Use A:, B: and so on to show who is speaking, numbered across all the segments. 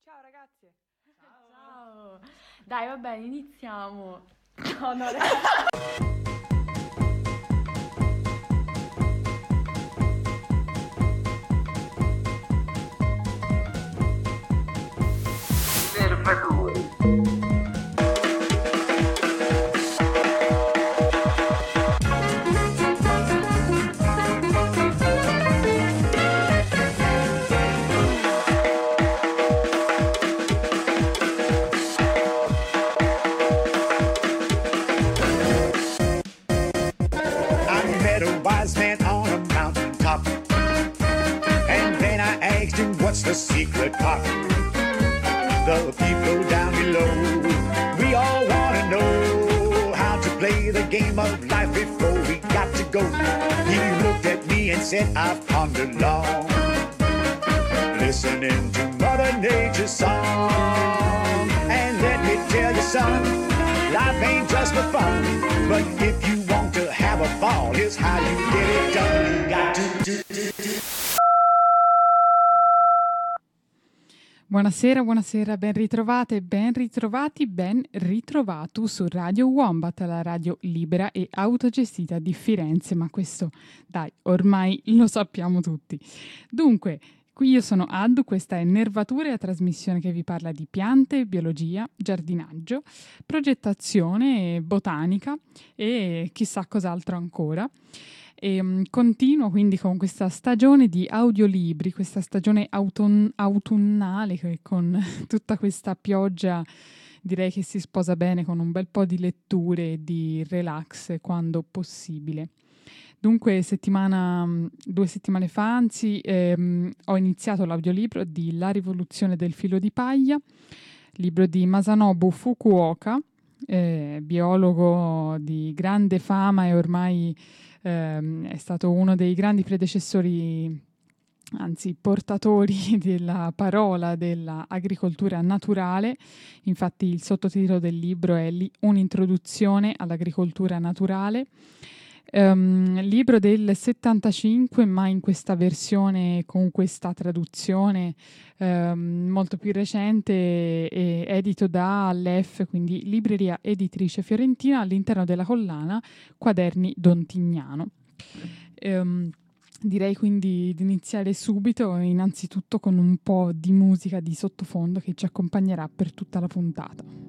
A: Ciao ragazzi.
B: Ciao. Dai, va bene, iniziamo. No, no,
C: What's the secret pop? The people down below, we all want to know how to play the game of life before we got to go. He looked at me and said, I've pondered long, listening to Mother Nature's song. And let me tell you, son, life ain't just for fun, but if you want to have a ball, here's how you get it done. You got to do.
A: Buonasera, ben ritrovate, ben ritrovati, ben ritrovato su Radio Wombat, la radio libera e autogestita di Firenze, ma questo, dai, ormai lo sappiamo tutti. Dunque, qui io sono Addu, questa è Nervature, la trasmissione che vi parla di piante, biologia, giardinaggio, progettazione, botanica e chissà cos'altro ancora. E continuo quindi con questa stagione di audiolibri, questa stagione autunnale che con tutta questa pioggia direi che si sposa bene con un bel po' di letture e di relax quando possibile. Dunque 2 settimane fa ho iniziato l'audiolibro di La rivoluzione del filo di paglia, libro di Masanobu Fukuoka, biologo di grande fama e ormai è stato uno dei grandi predecessori, anzi portatori della parola dell'agricoltura naturale. Infatti il sottotitolo del libro è Un'introduzione all'agricoltura naturale. Libro del 75, ma in questa versione con questa traduzione molto più recente, edito da Aleph, quindi Libreria Editrice Fiorentina, all'interno della collana Quaderni Don Tignano. Direi quindi di iniziare subito, innanzitutto con un po' di musica di sottofondo che ci accompagnerà per tutta la puntata.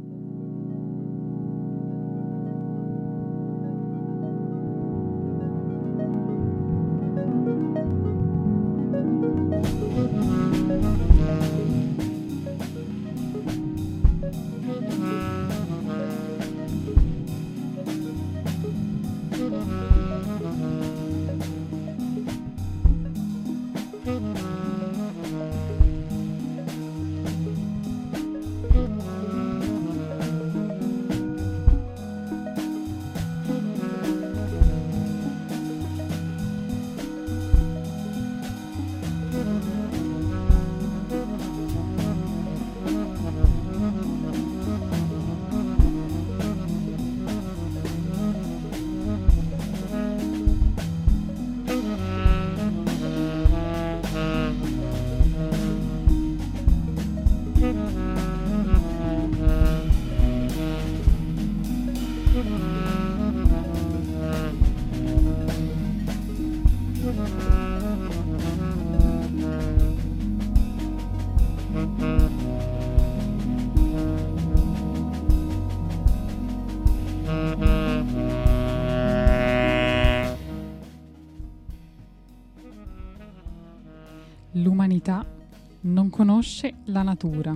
A: L'umanità non conosce la natura.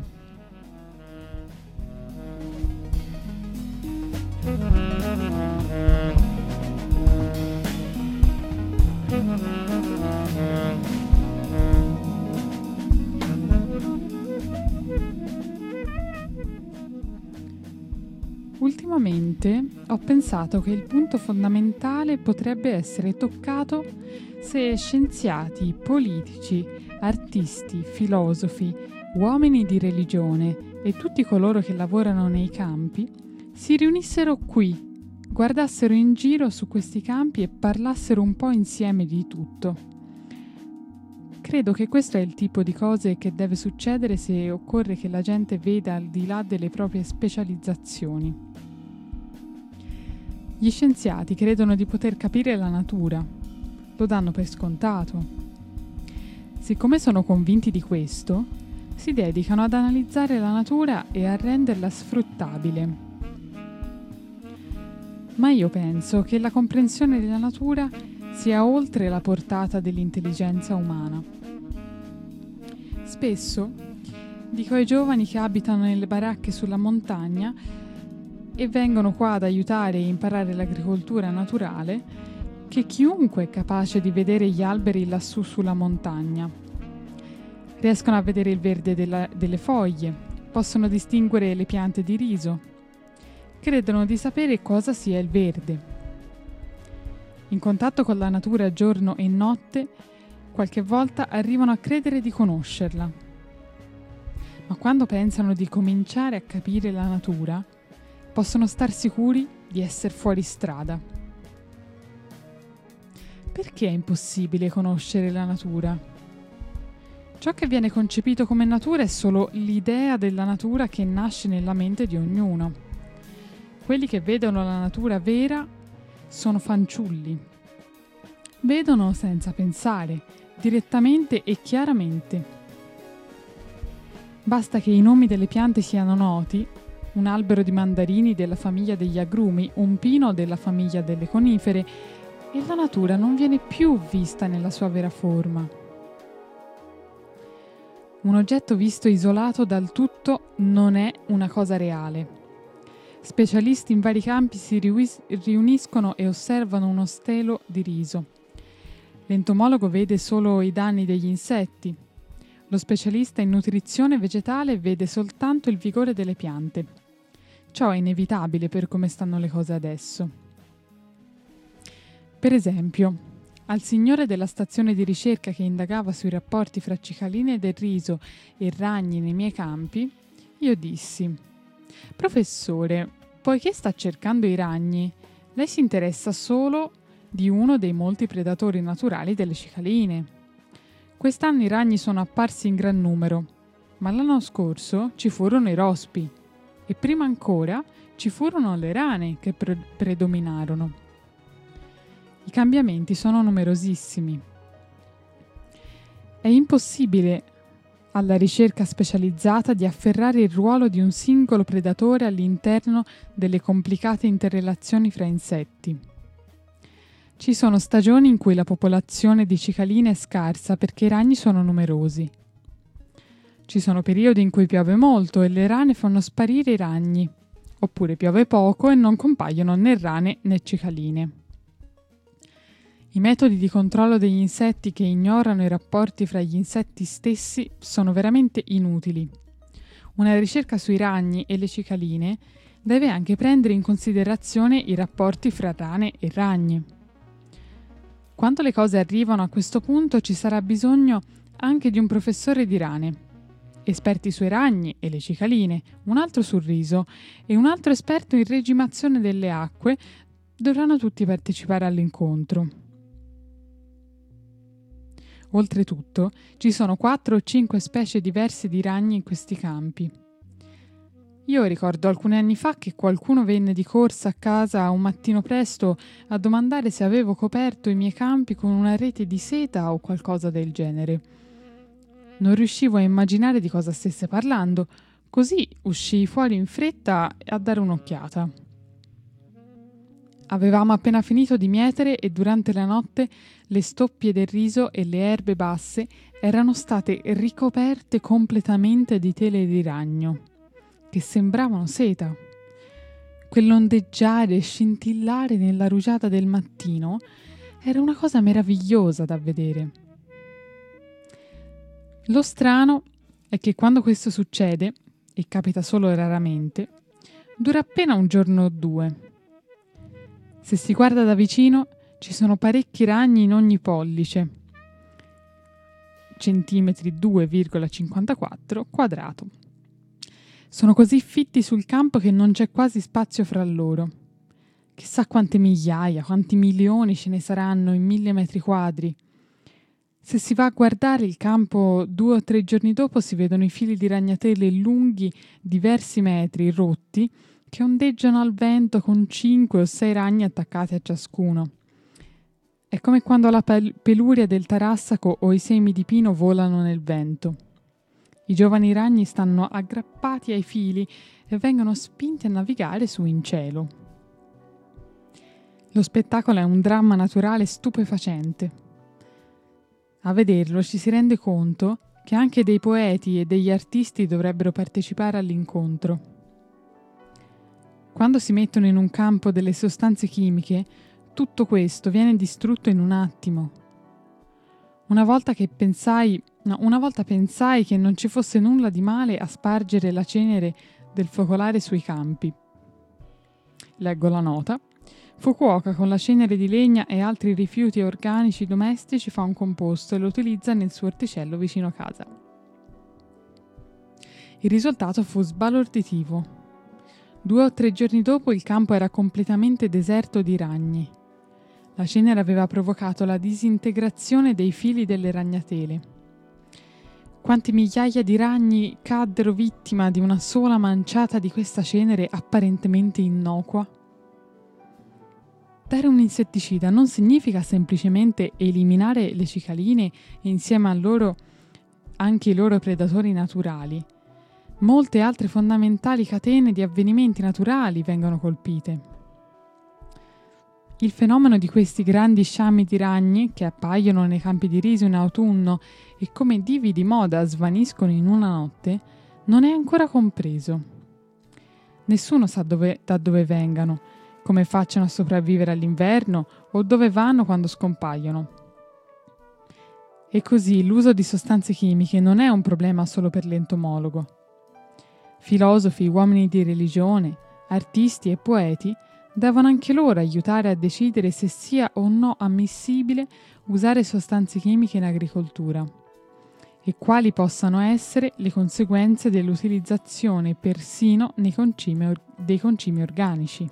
A: Ultimamente ho pensato che il punto fondamentale potrebbe essere toccato se scienziati, politici, artisti, filosofi, uomini di religione e tutti coloro che lavorano nei campi si riunissero qui, guardassero in giro su questi campi e parlassero un po' insieme di tutto. credo che questo è il tipo di cose che deve succedere se occorre che la gente veda al di là delle proprie specializzazioni. Gli scienziati credono di poter capire la natura, lo danno per scontato. Siccome sono convinti di questo, si dedicano ad analizzare la natura e a renderla sfruttabile. Ma io penso che la comprensione della natura sia oltre la portata dell'intelligenza umana. Spesso dico ai giovani che abitano nelle baracche sulla montagna e vengono qua ad aiutare e imparare l'agricoltura naturale che chiunque è capace di vedere gli alberi lassù sulla montagna. Riescono a vedere il verde delle foglie, possono distinguere le piante di riso, credono di sapere cosa sia il verde. In contatto con la natura giorno e notte, qualche volta arrivano a credere di conoscerla. Ma quando pensano di cominciare a capire la natura, possono star sicuri di essere fuori strada. Perché è impossibile conoscere la natura? Ciò che viene concepito come natura è solo l'idea della natura che nasce nella mente di ognuno. Quelli che vedono la natura vera sono fanciulli. Vedono senza pensare, direttamente e chiaramente. Basta che i nomi delle piante siano noti, un albero di mandarini della famiglia degli agrumi, un pino della famiglia delle conifere, e la natura non viene più vista nella sua vera forma. Un oggetto visto isolato dal tutto non è una cosa reale. Specialisti in vari campi si riuniscono e osservano uno stelo di riso. L'entomologo vede solo i danni degli insetti. Lo specialista in nutrizione vegetale vede soltanto il vigore delle piante. Ciò è inevitabile per come stanno le cose adesso. Per esempio, al signore della stazione di ricerca che indagava sui rapporti fra cicaline del riso e ragni nei miei campi, io dissi: «Professore, poiché sta cercando i ragni, lei si interessa solo di uno dei molti predatori naturali delle cicaline. Quest'anno i ragni sono apparsi in gran numero, ma l'anno scorso ci furono i rospi e prima ancora ci furono le rane che predominarono. I cambiamenti sono numerosissimi. È impossibile alla ricerca specializzata di afferrare il ruolo di un singolo predatore all'interno delle complicate interrelazioni fra insetti. Ci sono stagioni in cui la popolazione di cicaline è scarsa perché i ragni sono numerosi. Ci sono periodi in cui piove molto e le rane fanno sparire i ragni, oppure piove poco e non compaiono né rane né cicaline. I metodi di controllo degli insetti che ignorano i rapporti fra gli insetti stessi sono veramente inutili. Una ricerca sui ragni e le cicaline deve anche prendere in considerazione i rapporti fra rane e ragni. Quando le cose arrivano a questo punto ci sarà bisogno anche di un professore di rane, esperti sui ragni e le cicaline, un altro sul riso e un altro esperto in regimazione delle acque dovranno tutti partecipare all'incontro. Oltretutto, ci sono 4 o 5 specie diverse di ragni in questi campi. Io ricordo alcuni anni fa che qualcuno venne di corsa a casa un mattino presto a domandare se avevo coperto i miei campi con una rete di seta o qualcosa del genere. Non riuscivo a immaginare di cosa stesse parlando, così uscii fuori in fretta a dare un'occhiata. Avevamo appena finito di mietere e durante la notte le stoppie del riso e le erbe basse erano state ricoperte completamente di tele di ragno, che sembravano seta. Quell'ondeggiare e scintillare nella rugiada del mattino era una cosa meravigliosa da vedere. Lo strano è che quando questo succede, e capita solo raramente, dura appena un giorno o 2. Se si guarda da vicino, ci sono parecchi ragni in ogni pollice, centimetri 2,54 quadrato. Sono così fitti sul campo che non c'è quasi spazio fra loro. Chissà quante migliaia, quanti milioni ce ne saranno in 1000 metri quadri. Se si va a guardare il campo 2 o 3 giorni dopo si vedono i fili di ragnatele lunghi diversi metri rotti che ondeggiano al vento con 5 o 6 ragni attaccati a ciascuno. È come quando la peluria del tarassaco o i semi di pino volano nel vento. I giovani ragni stanno aggrappati ai fili e vengono spinti a navigare su in cielo. Lo spettacolo è un dramma naturale stupefacente. A vederlo ci si rende conto che anche dei poeti e degli artisti dovrebbero partecipare all'incontro. Quando si mettono in un campo delle sostanze chimiche, tutto questo viene distrutto in un attimo. Una volta pensai che non ci fosse nulla di male a spargere la cenere del focolare sui campi. Leggo la nota. Fukuoka con la cenere di legna e altri rifiuti organici domestici fa un composto e lo utilizza nel suo orticello vicino a casa. Il risultato fu sbalorditivo. 2 o 3 giorni dopo il campo era completamente deserto di ragni. La cenere aveva provocato la disintegrazione dei fili delle ragnatele. Quante migliaia di ragni caddero vittima di una sola manciata di questa cenere apparentemente innocua? Dare un insetticida non significa semplicemente eliminare le cicaline e insieme a loro anche i loro predatori naturali. Molte altre fondamentali catene di avvenimenti naturali vengono colpite. Il fenomeno di questi grandi sciami di ragni che appaiono nei campi di riso in autunno e come divi di moda svaniscono in una notte non è ancora compreso. Nessuno sa da dove vengano, come facciano a sopravvivere all'inverno o dove vanno quando scompaiono. E così l'uso di sostanze chimiche non è un problema solo per l'entomologo. Filosofi, uomini di religione, artisti e poeti devono anche loro aiutare a decidere se sia o no ammissibile usare sostanze chimiche in agricoltura e quali possano essere le conseguenze dell'utilizzazione persino dei concimi organici.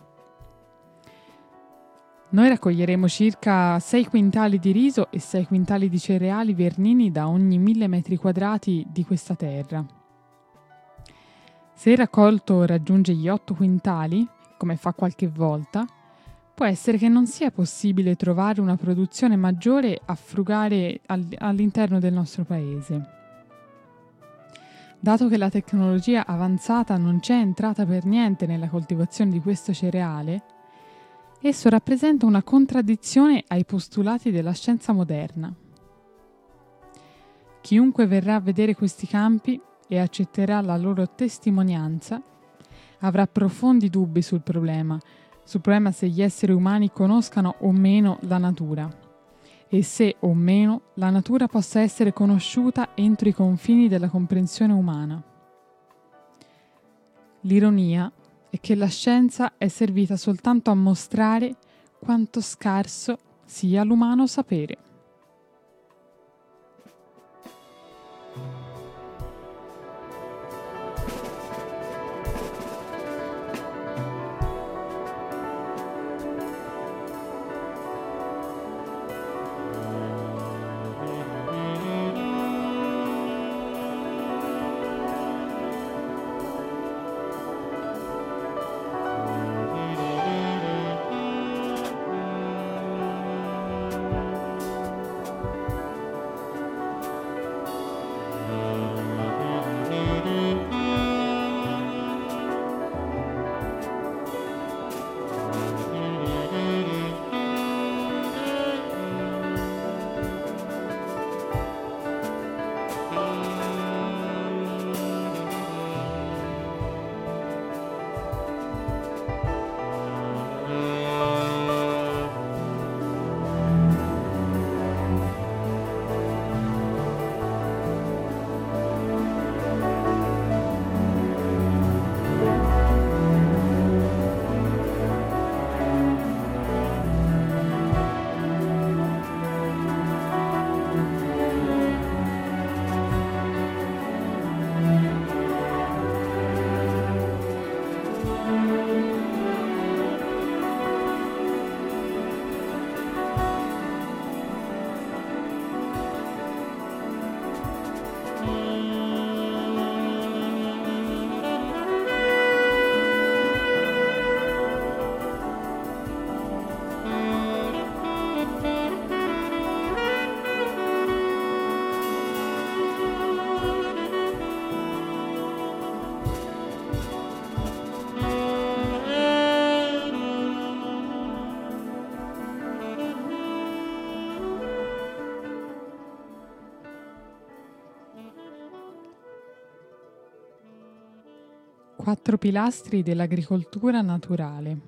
A: Noi raccoglieremo circa 6 quintali di riso e 6 quintali di cereali vernini da ogni 1000 metri quadrati di questa terra. Se il raccolto raggiunge gli 8 quintali, come fa qualche volta, può essere che non sia possibile trovare una produzione maggiore a frugare all'interno del nostro paese. Dato che la tecnologia avanzata non c'è entrata per niente nella coltivazione di questo cereale, esso rappresenta una contraddizione ai postulati della scienza moderna. Chiunque verrà a vedere questi campi e accetterà la loro testimonianza avrà profondi dubbi sul problema se gli esseri umani conoscano o meno la natura e se o meno la natura possa essere conosciuta entro i confini della comprensione umana. L'ironia è che la scienza è servita soltanto a mostrare quanto scarso sia l'umano sapere. 4 pilastri dell'agricoltura naturale.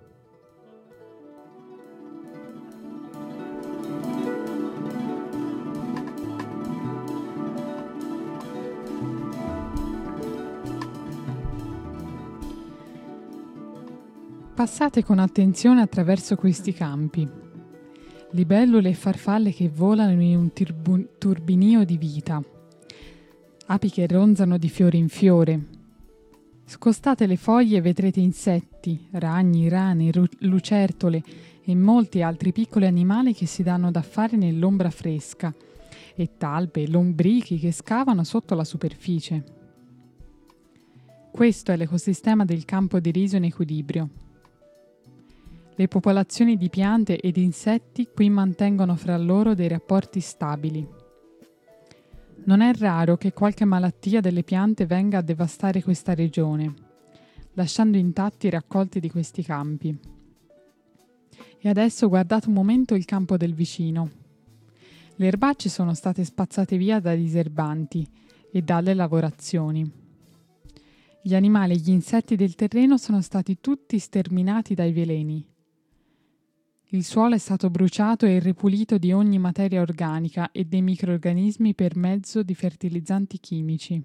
A: Passate con attenzione attraverso questi campi. Libellule e farfalle che volano in un turbinio di vita. Api che ronzano di fiore in fiore. Scostate le foglie e vedrete insetti, ragni, rane, lucertole e molti altri piccoli animali che si danno da fare nell'ombra fresca e talpe e lombrichi che scavano sotto la superficie. Questo è l'ecosistema del campo di riso in equilibrio. Le popolazioni di piante ed insetti qui mantengono fra loro dei rapporti stabili. Non è raro che qualche malattia delle piante venga a devastare questa regione, lasciando intatti i raccolti di questi campi. E adesso guardate un momento il campo del vicino. Le erbacce sono state spazzate via dai diserbanti e dalle lavorazioni. Gli animali e gli insetti del terreno sono stati tutti sterminati dai veleni. Il suolo è stato bruciato e ripulito di ogni materia organica e dei microrganismi per mezzo di fertilizzanti chimici.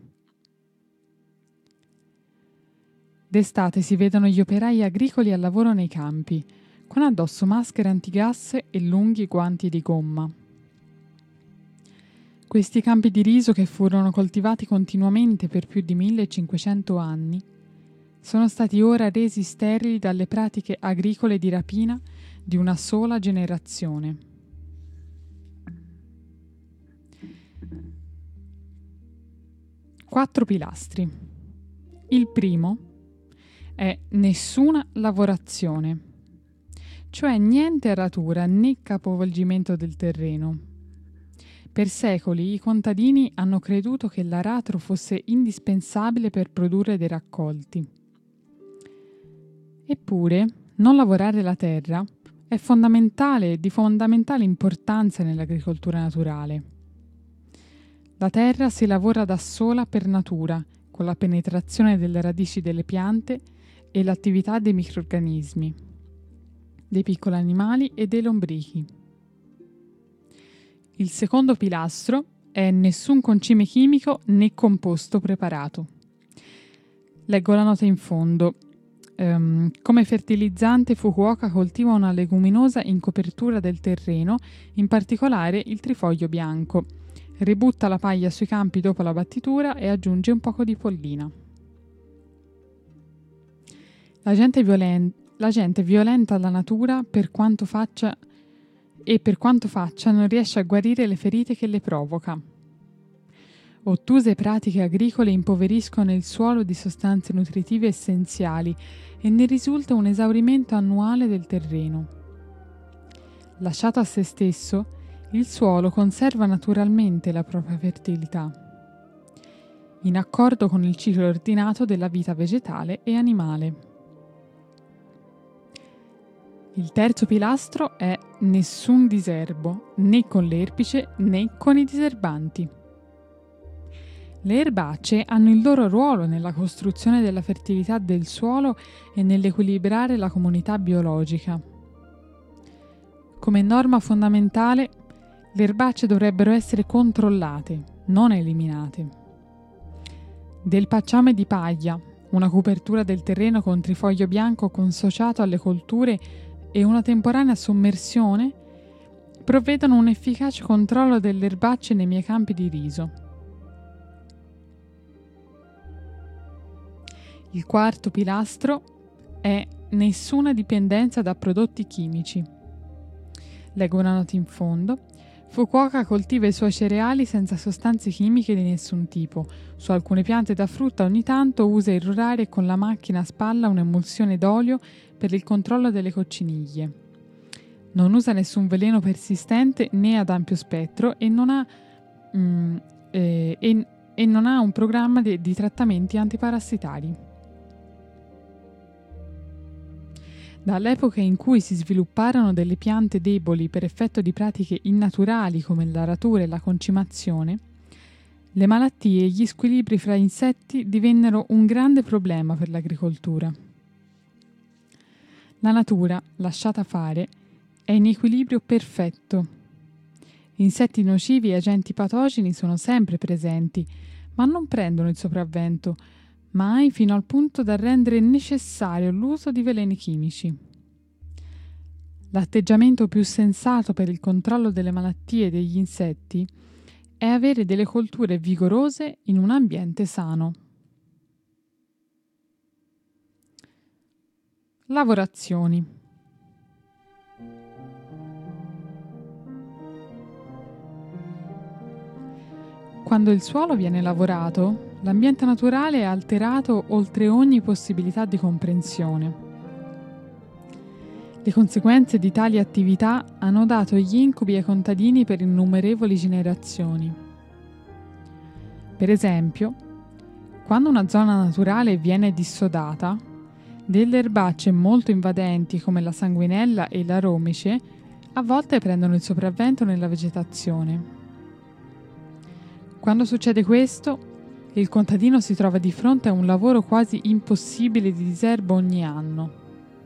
A: D'estate si vedono gli operai agricoli al lavoro nei campi, con addosso maschere antigas e lunghi guanti di gomma. Questi campi di riso, che furono coltivati continuamente per più di 1500 anni, sono stati ora resi sterili dalle pratiche agricole di rapina di una sola generazione. Quattro pilastri. Il primo è nessuna lavorazione, cioè niente aratura né capovolgimento del terreno. Per secoli i contadini hanno creduto che l'aratro fosse indispensabile per produrre dei raccolti. Eppure, non lavorare la terra è di fondamentale importanza nell'agricoltura naturale. La terra si lavora da sola per natura, con la penetrazione delle radici delle piante e l'attività dei microrganismi, dei piccoli animali e dei lombrichi. Il secondo pilastro è nessun concime chimico né composto preparato. Leggo la nota in fondo. Come fertilizzante Fukuoka coltiva una leguminosa in copertura del terreno, in particolare il trifoglio bianco. Ributta la paglia sui campi dopo la battitura e aggiunge un poco di pollina. La gente violenta la natura per quanto faccia non riesce a guarire le ferite che le provoca. Ottuse pratiche agricole impoveriscono il suolo di sostanze nutritive essenziali e ne risulta un esaurimento annuale del terreno. Lasciato a se stesso, il suolo conserva naturalmente la propria fertilità, in accordo con il ciclo ordinato della vita vegetale e animale. Il terzo pilastro è nessun diserbo, né con l'erpice né con i diserbanti. Le erbacce hanno il loro ruolo nella costruzione della fertilità del suolo e nell'equilibrare la comunità biologica. Come norma fondamentale, le erbacce dovrebbero essere controllate, non eliminate. Del pacciame di paglia, una copertura del terreno con trifoglio bianco consociato alle colture e una temporanea sommersione, provvedono un efficace controllo delle erbacce nei miei campi di riso. Il quarto pilastro è nessuna dipendenza da prodotti chimici. Leggo una nota in fondo. Fukuoka coltiva i suoi cereali senza sostanze chimiche di nessun tipo. Su alcune piante da frutta ogni tanto usa irrorare e con la macchina a spalla un'emulsione d'olio per il controllo delle cocciniglie. Non usa nessun veleno persistente né ad ampio spettro e non ha un programma di trattamenti antiparassitari. Dall'epoca in cui si svilupparono delle piante deboli per effetto di pratiche innaturali come l'aratura e la concimazione, Le malattie e gli squilibri fra insetti divennero un grande problema per l'agricoltura. La natura, lasciata fare, è in equilibrio perfetto. Insetti nocivi e agenti patogeni sono sempre presenti, ma non prendono il sopravvento, mai fino al punto da rendere necessario l'uso di veleni chimici. L'atteggiamento più sensato per il controllo delle malattie degli insetti è avere delle colture vigorose in un ambiente sano. Lavorazioni. Quando il suolo viene lavorato, l'ambiente naturale è alterato oltre ogni possibilità di comprensione. Le conseguenze di tali attività hanno dato gli incubi ai contadini per innumerevoli generazioni. Per esempio, quando una zona naturale viene dissodata, delle erbacce molto invadenti come la sanguinella e la romice a volte prendono il sopravvento nella vegetazione. Quando succede questo, il contadino si trova di fronte a un lavoro quasi impossibile di diserbo ogni anno.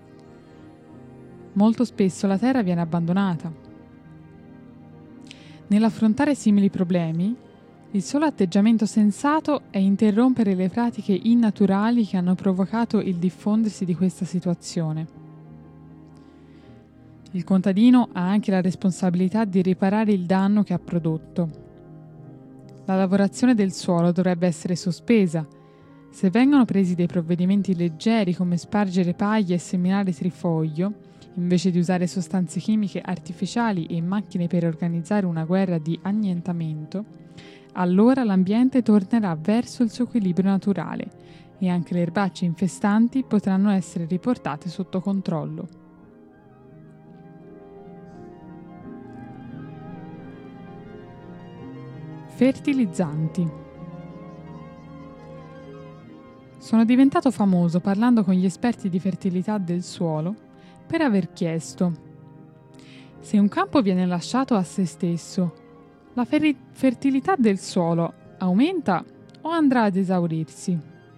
A: Molto spesso la terra viene abbandonata. Nell'affrontare simili problemi, il solo atteggiamento sensato è interrompere le pratiche innaturali che hanno provocato il diffondersi di questa situazione. Il contadino ha anche la responsabilità di riparare il danno che ha prodotto. La lavorazione del suolo dovrebbe essere sospesa. Se vengono presi dei provvedimenti leggeri come spargere paglie e seminare trifoglio, invece di usare sostanze chimiche artificiali e macchine per organizzare una guerra di annientamento, allora l'ambiente tornerà verso il suo equilibrio naturale e anche le erbacce infestanti potranno essere riportate sotto controllo. Fertilizzanti. Sono diventato famoso parlando con gli esperti di fertilità del suolo per aver chiesto: se un campo viene lasciato a se stesso, la fertilità del suolo aumenta o andrà ad esaurirsi?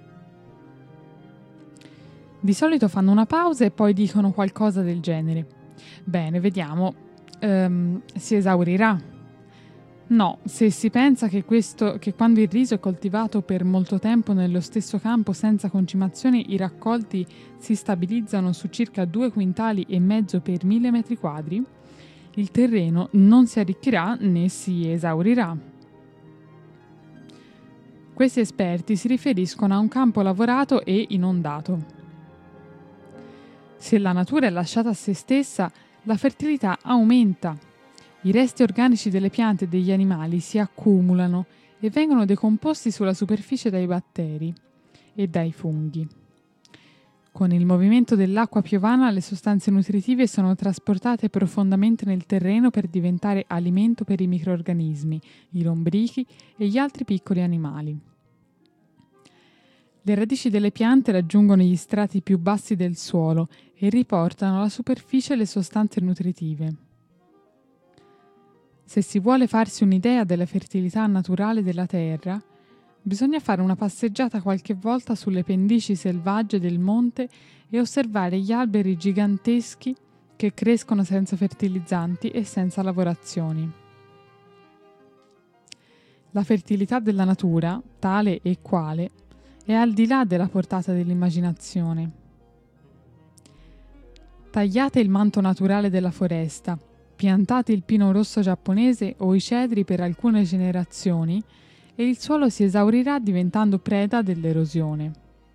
A: Di solito fanno una pausa e poi dicono qualcosa del genere: bene, vediamo, si esaurirà. No, se si pensa che quando il riso è coltivato per molto tempo nello stesso campo senza concimazione, i raccolti si stabilizzano su circa 2,5 quintali per 1000 metri quadri, il terreno non si arricchirà né si esaurirà. Questi esperti si riferiscono a un campo lavorato e inondato. Se la natura è lasciata a se stessa, la fertilità aumenta. I resti organici delle piante e degli animali si accumulano e vengono decomposti sulla superficie dai batteri e dai funghi. Con il movimento dell'acqua piovana le sostanze nutritive sono trasportate profondamente nel terreno per diventare alimento per i microrganismi, i lombrichi e gli altri piccoli animali. Le radici delle piante raggiungono gli strati più bassi del suolo e riportano alla superficie le sostanze nutritive. Se si vuole farsi un'idea della fertilità naturale della terra, bisogna fare una passeggiata qualche volta sulle pendici selvagge del monte e osservare gli alberi giganteschi che crescono senza fertilizzanti e senza lavorazioni. La fertilità della natura, tale e quale, è al di là della portata dell'immaginazione. Tagliate il manto naturale della foresta, piantate il pino rosso giapponese o i cedri per alcune generazioni e il suolo si esaurirà diventando preda dell'erosione.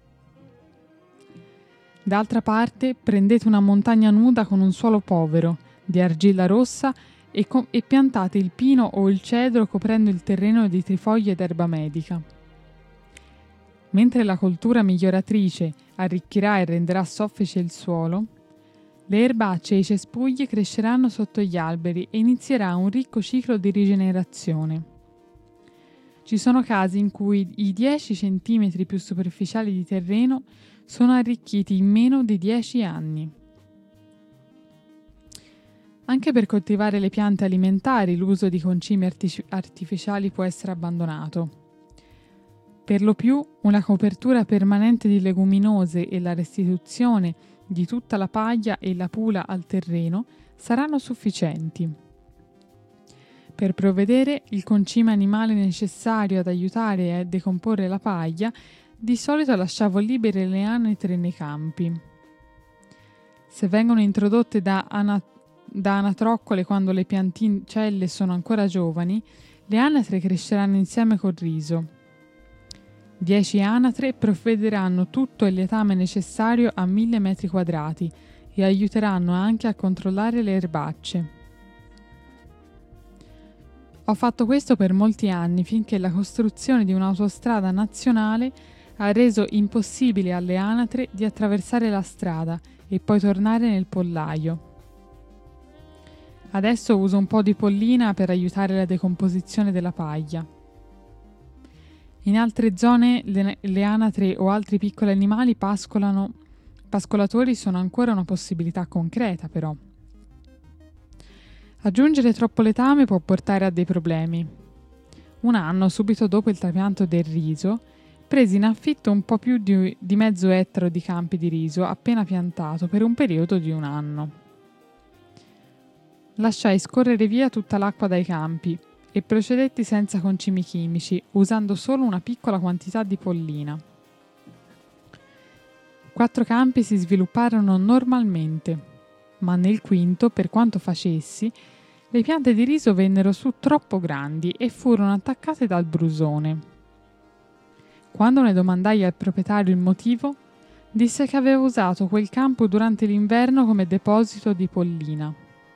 A: D'altra parte, prendete una montagna nuda con un suolo povero, di argilla rossa e piantate il pino o il cedro coprendo il terreno di trifoglie ed erba medica. Mentre la coltura miglioratrice arricchirà e renderà soffice il suolo, le erbacce e i cespugli cresceranno sotto gli alberi e inizierà un ricco ciclo di rigenerazione. Ci sono casi in cui i 10 cm più superficiali di terreno sono arricchiti in meno di 10 anni. Anche per coltivare le piante alimentari l'uso di concimi artificiali può essere abbandonato. Per lo più, una copertura permanente di leguminose e la restituzione di tutta la paglia e la pula al terreno saranno sufficienti. Per provvedere il concime animale necessario ad aiutare a decomporre la paglia, di solito lasciavo libere le anatre nei campi. Se vengono introdotte da anatroccole quando le pianticelle sono ancora giovani, le anatre cresceranno insieme col riso. 10 anatre provvederanno tutto il letame necessario a 1000 metri quadrati e aiuteranno anche a controllare le erbacce. Ho fatto questo per molti anni finché la costruzione di un'autostrada nazionale ha reso impossibile alle anatre di attraversare la strada e poi tornare nel pollaio. Adesso uso un po' di pollina per aiutare la decomposizione della paglia. In altre zone le anatre o altri piccoli animali pascolatori sono ancora una possibilità concreta, però. Aggiungere troppo letame può portare a dei problemi. Un anno, subito dopo il trapianto del riso, presi in affitto un po' più di mezzo ettaro di campi di riso appena piantato per un periodo di un anno. Lasciai scorrere via tutta l'acqua dai campi e procedetti senza concimi chimici, usando solo una piccola quantità di pollina. 4 campi si svilupparono normalmente, ma nel quinto, per quanto facessi, le piante di riso vennero su troppo grandi e furono attaccate dal brusone. Quando ne domandai al proprietario il motivo, disse che aveva usato quel campo durante l'inverno come deposito di pollina.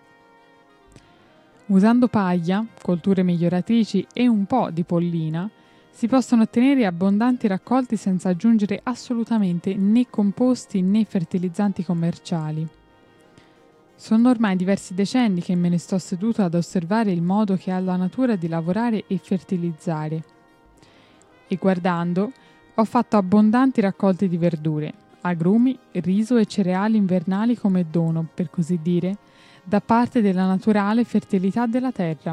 A: Usando paglia, colture miglioratrici e un po' di pollina, si possono ottenere abbondanti raccolti senza aggiungere assolutamente né composti né fertilizzanti commerciali. Sono ormai diversi decenni che me ne sto seduto ad osservare il modo che ha la natura di lavorare e fertilizzare. E guardando, ho fatto abbondanti raccolti di verdure, agrumi, riso e cereali invernali come dono, per così dire, da parte della naturale fertilità della terra.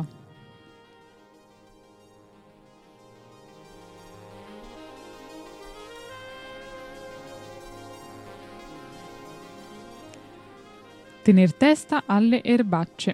A: Tener testa alle erbacce.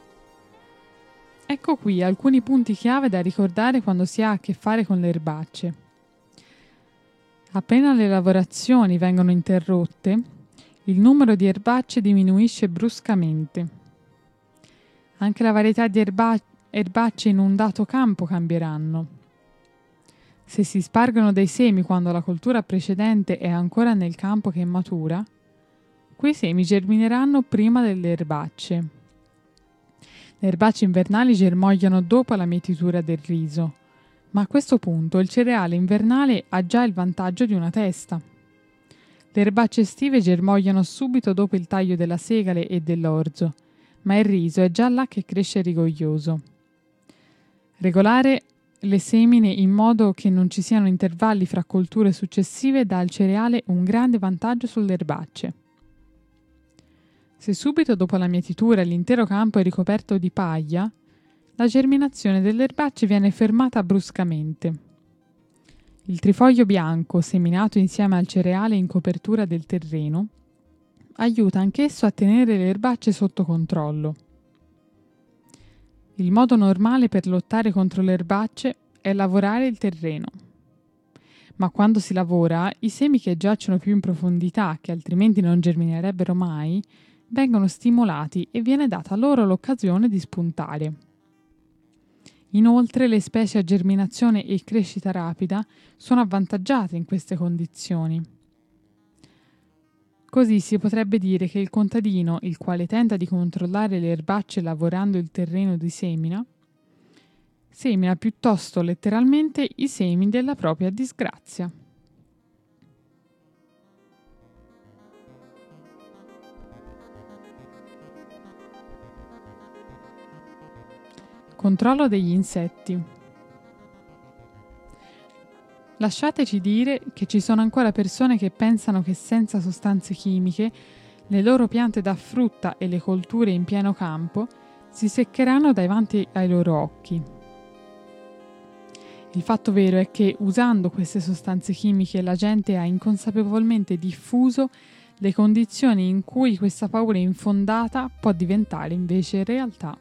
A: Ecco qui alcuni punti chiave da ricordare quando si ha a che fare con le erbacce. Appena le lavorazioni vengono interrotte, il numero di erbacce diminuisce bruscamente. Anche la varietà di erbacce in un dato campo cambieranno. Se si spargono dei semi quando la coltura precedente è ancora nel campo che matura, quei semi germineranno prima delle erbacce. Le erbacce invernali germogliano dopo la mietitura del riso, ma a questo punto il cereale invernale ha già il vantaggio di una testa. Le erbacce estive germogliano subito dopo il taglio della segale e dell'orzo, ma il riso è già là che cresce rigoglioso. Regolare le semine in modo che non ci siano intervalli fra colture successive dà al cereale un grande vantaggio sulle erbacce. Se subito dopo la mietitura l'intero campo è ricoperto di paglia, la germinazione delle erbacce viene fermata bruscamente. Il trifoglio bianco, seminato insieme al cereale in copertura del terreno, aiuta anch'esso a tenere le erbacce sotto controllo. Il modo normale per lottare contro le erbacce è lavorare il terreno. Ma quando si lavora, i semi che giacciono più in profondità, che altrimenti non germinerebbero mai, vengono stimolati e viene data loro l'occasione di spuntare. Inoltre le specie a germinazione e crescita rapida sono avvantaggiate in queste condizioni. Così si potrebbe dire che il contadino, il quale tenta di controllare le erbacce lavorando il terreno di semina piuttosto letteralmente i semi della propria disgrazia. Controllo degli insetti. Lasciateci dire che ci sono ancora persone che pensano che senza sostanze chimiche le loro piante da frutta e le colture in pieno campo si seccheranno davanti ai loro occhi. Il fatto vero è che usando queste sostanze chimiche la gente ha inconsapevolmente diffuso le condizioni in cui questa paura infondata può diventare invece realtà.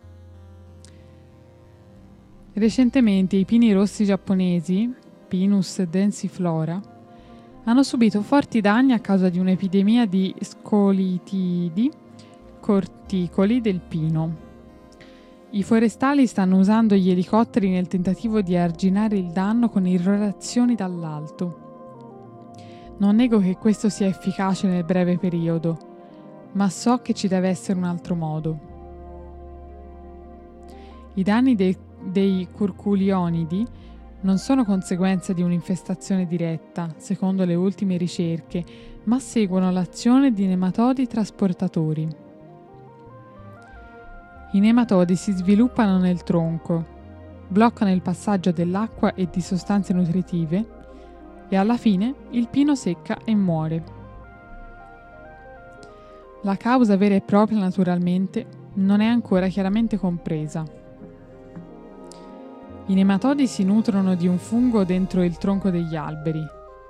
A: Recentemente i pini rossi giapponesi, Pinus densiflora, hanno subito forti danni a causa di un'epidemia di scolitidi corticoli del pino. I forestali stanno usando gli elicotteri nel tentativo di arginare il danno con irrorazioni dall'alto. Non nego che questo sia efficace nel breve periodo, ma so che ci deve essere un altro modo. I danni dei curculionidi non sono conseguenza di un'infestazione diretta, secondo le ultime ricerche, ma seguono l'azione di nematodi trasportatori. I nematodi si sviluppano nel tronco, bloccano il passaggio dell'acqua e di sostanze nutritive e alla fine il pino secca e muore. La causa vera e propria, naturalmente, non è ancora chiaramente compresa. I nematodi si nutrono di un fungo dentro il tronco degli alberi.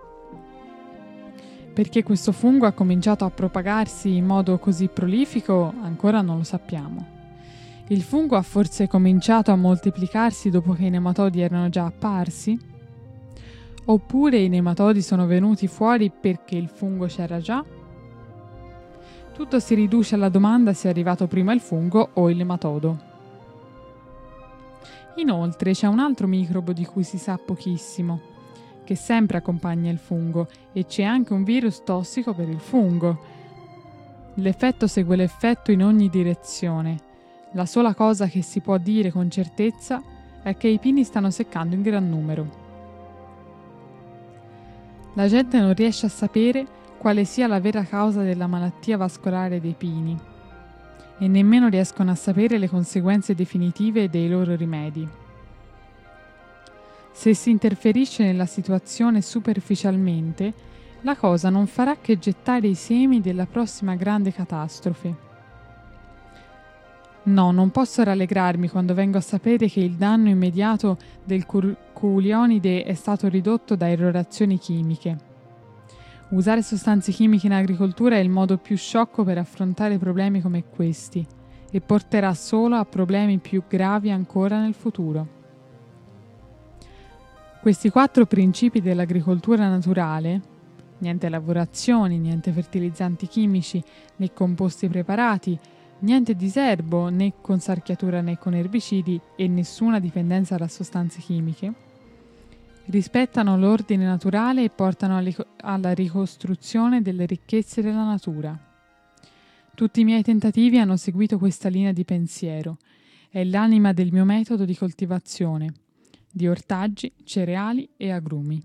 A: Perché questo fungo ha cominciato a propagarsi in modo così prolifico ancora non lo sappiamo. Il fungo ha forse cominciato a moltiplicarsi dopo che i nematodi erano già apparsi? Oppure i nematodi sono venuti fuori perché il fungo c'era già? Tutto si riduce alla domanda se è arrivato prima il fungo o il nematodo. Inoltre c'è un altro microbo di cui si sa pochissimo, che sempre accompagna il fungo, e c'è anche un virus tossico per il fungo. L'effetto segue l'effetto in ogni direzione. La sola cosa che si può dire con certezza è che i pini stanno seccando in gran numero. La gente non riesce a sapere quale sia la vera causa della malattia vascolare dei pini e nemmeno riescono a sapere le conseguenze definitive dei loro rimedi. Se si interferisce nella situazione superficialmente, la cosa non farà che gettare i semi della prossima grande catastrofe. No, non posso rallegrarmi quando vengo a sapere che il danno immediato del curculionide è stato ridotto da irrorazioni chimiche. Usare sostanze chimiche in agricoltura è il modo più sciocco per affrontare problemi come questi e porterà solo a problemi più gravi ancora nel futuro. Questi 4 principi dell'agricoltura naturale, niente lavorazioni, niente fertilizzanti chimici né composti preparati, niente diserbo né con sarchiatura né con erbicidi e nessuna dipendenza da sostanze chimiche, rispettano l'ordine naturale e portano alla ricostruzione delle ricchezze della natura. Tutti i miei tentativi hanno seguito questa linea di pensiero. È l'anima del mio metodo di coltivazione, di ortaggi, cereali e agrumi.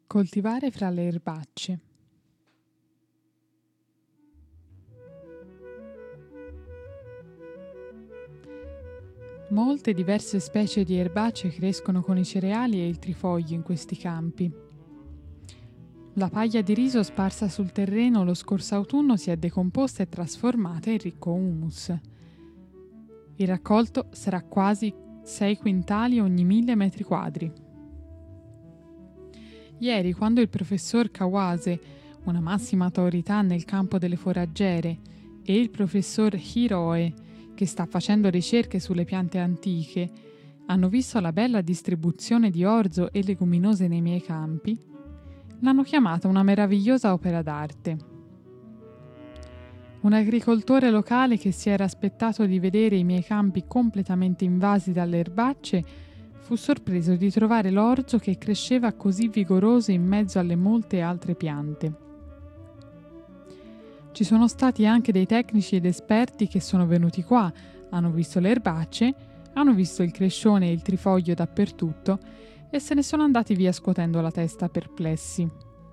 A: Coltivare fra le erbacce. Molte diverse specie di erbacce crescono con i cereali e il trifoglio in questi campi. La paglia di riso sparsa sul terreno lo scorso autunno si è decomposta e trasformata in ricco humus. Il raccolto sarà quasi 6 quintali ogni 1000 metri quadri. Ieri, quando il professor Kawase, una massima autorità nel campo delle foraggiere, e il professor Hiroe, che sta facendo ricerche sulle piante antiche, hanno visto la bella distribuzione di orzo e leguminose nei miei campi, l'hanno chiamata una meravigliosa opera d'arte. Un agricoltore locale che si era aspettato di vedere i miei campi completamente invasi dalle erbacce fu sorpreso di trovare l'orzo che cresceva così vigoroso in mezzo alle molte altre piante. Ci sono stati anche dei tecnici ed esperti che sono venuti qua, hanno visto le erbacce, hanno visto il crescione e il trifoglio dappertutto e se ne sono andati via scuotendo la testa perplessi.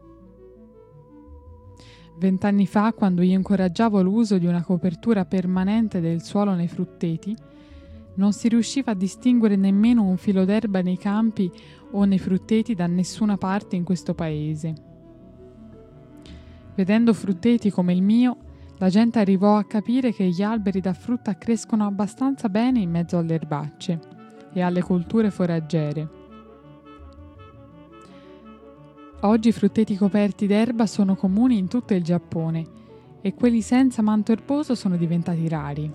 A: 20 anni fa, quando io incoraggiavo l'uso di una copertura permanente del suolo nei frutteti, non si riusciva a distinguere nemmeno un filo d'erba nei campi o nei frutteti da nessuna parte in questo paese. Vedendo frutteti come il mio, la gente arrivò a capire che gli alberi da frutta crescono abbastanza bene in mezzo alle erbacce e alle colture foraggiere. Oggi i frutteti coperti d'erba sono comuni in tutto il Giappone e quelli senza manto erboso sono diventati rari.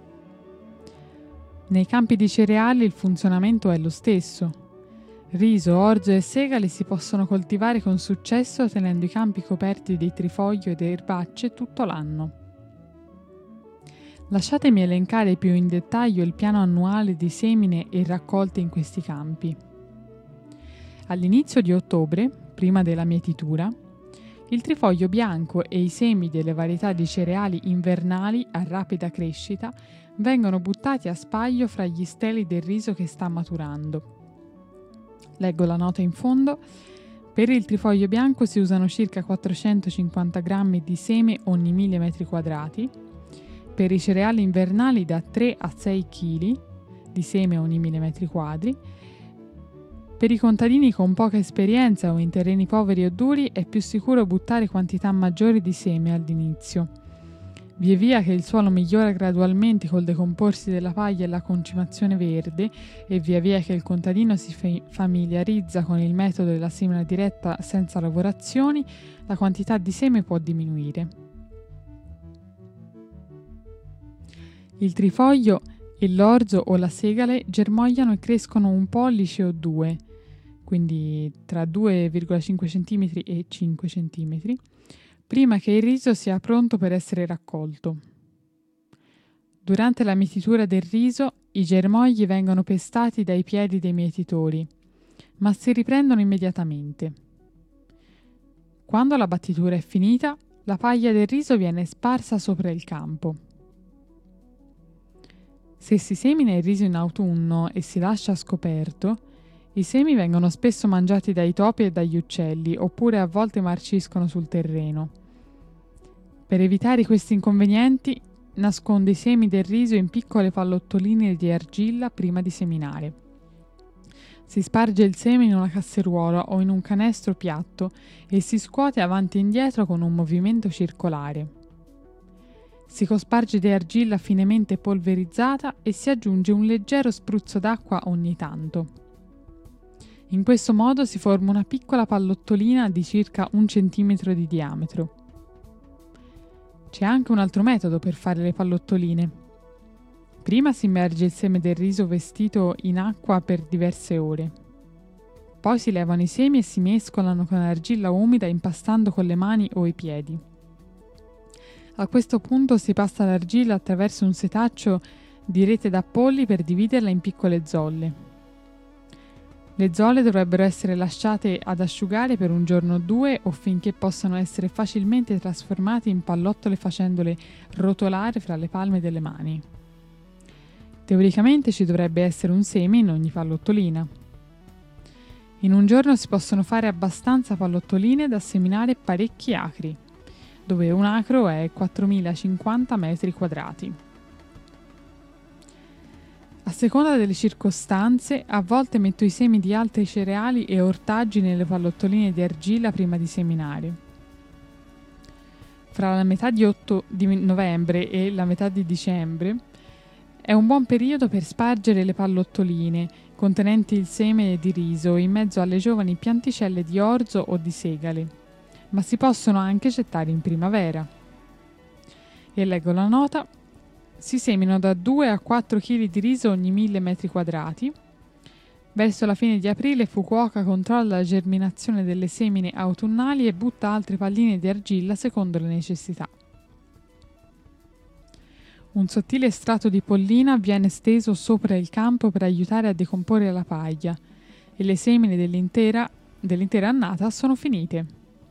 A: Nei campi di cereali il funzionamento è lo stesso. Riso, orzo e segale si possono coltivare con successo tenendo i campi coperti di trifoglio ed erbacce tutto l'anno. Lasciatemi elencare più in dettaglio il piano annuale di semine e raccolte in questi campi. All'inizio di ottobre, prima della mietitura, il trifoglio bianco e i semi delle varietà di cereali invernali a rapida crescita vengono buttati a spaglio fra gli steli del riso che sta maturando. Leggo la nota in fondo. Per il trifoglio bianco si usano circa 450 grammi di seme ogni 1000 metri quadrati, per i cereali invernali da 3 a 6 kg di seme ogni 1000 metri quadri. Per i contadini con poca esperienza o in terreni poveri o duri è più sicuro buttare quantità maggiori di seme all'inizio. Via via che il suolo migliora gradualmente col decomporsi della paglia e la concimazione verde e via via che il contadino si familiarizza con il metodo della semina diretta senza lavorazioni, la quantità di seme può diminuire. Il trifoglio e l'orzo o la segale germogliano e crescono un pollice o 2, quindi tra 2,5 cm e 5 cm, prima che il riso sia pronto per essere raccolto. Durante la mietitura del riso, i germogli vengono pestati dai piedi dei mietitori, ma si riprendono immediatamente. Quando la battitura è finita, la paglia del riso viene sparsa sopra il campo. Se si semina il riso in autunno e si lascia scoperto, i semi vengono spesso mangiati dai topi e dagli uccelli, oppure a volte marciscono sul terreno. Per evitare questi inconvenienti, nasconde i semi del riso in piccole pallottoline di argilla prima di seminare. Si sparge il seme in una casseruola o in un canestro piatto e si scuote avanti e indietro con un movimento circolare. Si cosparge di argilla finemente polverizzata e si aggiunge un leggero spruzzo d'acqua ogni tanto. In questo modo si forma una piccola pallottolina di circa 1 centimetro di diametro. C'è anche un altro metodo per fare le pallottoline. Prima si immerge il seme del riso vestito in acqua per diverse ore. Poi si levano i semi e si mescolano con argilla umida impastando con le mani o i piedi. A questo punto si passa l'argilla attraverso un setaccio di rete da polli per dividerla in piccole zolle. Le zolle dovrebbero essere lasciate ad asciugare per 1 giorno o 2 o finché possano essere facilmente trasformate in pallottole facendole rotolare fra le palme delle mani. Teoricamente ci dovrebbe essere un seme in ogni pallottolina. In un giorno si possono fare abbastanza pallottoline da seminare parecchi acri, dove un acro è 4050 metri quadrati. A seconda delle circostanze, a volte metto i semi di altri cereali e ortaggi nelle pallottoline di argilla prima di seminare. Fra la metà di novembre e la metà di dicembre è un buon periodo per spargere le pallottoline contenenti il seme di riso in mezzo alle giovani pianticelle di orzo o di segale, ma si possono anche gettare in primavera. E leggo la nota: si seminano da 2 a 4 kg di riso ogni 1000 metri quadrati. Verso la fine di aprile Fukuoka controlla la germinazione delle semine autunnali e butta altre palline di argilla secondo le necessità. Un sottile strato di pollina viene steso sopra il campo per aiutare a decomporre la paglia e le semine dell'intera annata sono finite.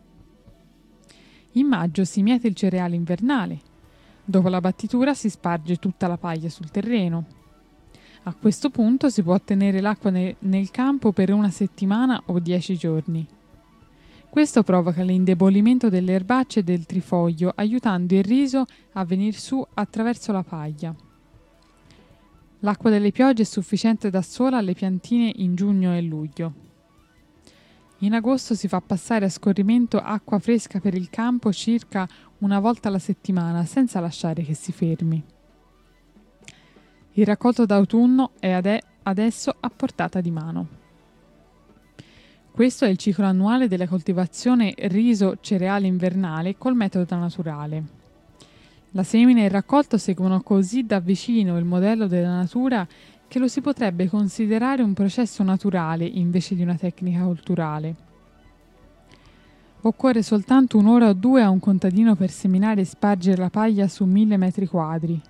A: In maggio si miete il cereale invernale. Dopo la battitura si sparge tutta la paglia sul terreno. A questo punto si può tenere l'acqua nel campo per 1 settimana o 10 giorni. Questo provoca l'indebolimento delle erbacce e del trifoglio, aiutando il riso a venir su attraverso la paglia. L'acqua delle piogge è sufficiente da sola alle piantine in giugno e luglio. In agosto si fa passare a scorrimento acqua fresca per il campo circa 1 volta alla settimana, senza lasciare che si fermi. Il raccolto d'autunno è adesso a portata di mano. Questo è il ciclo annuale della coltivazione riso-cereale invernale col metodo naturale. La semina e il raccolto seguono così da vicino il modello della natura che lo si potrebbe considerare un processo naturale invece di una tecnica culturale. Occorre soltanto 1 ora o 2 a un contadino per seminare e spargere la paglia su 1000 metri quadri.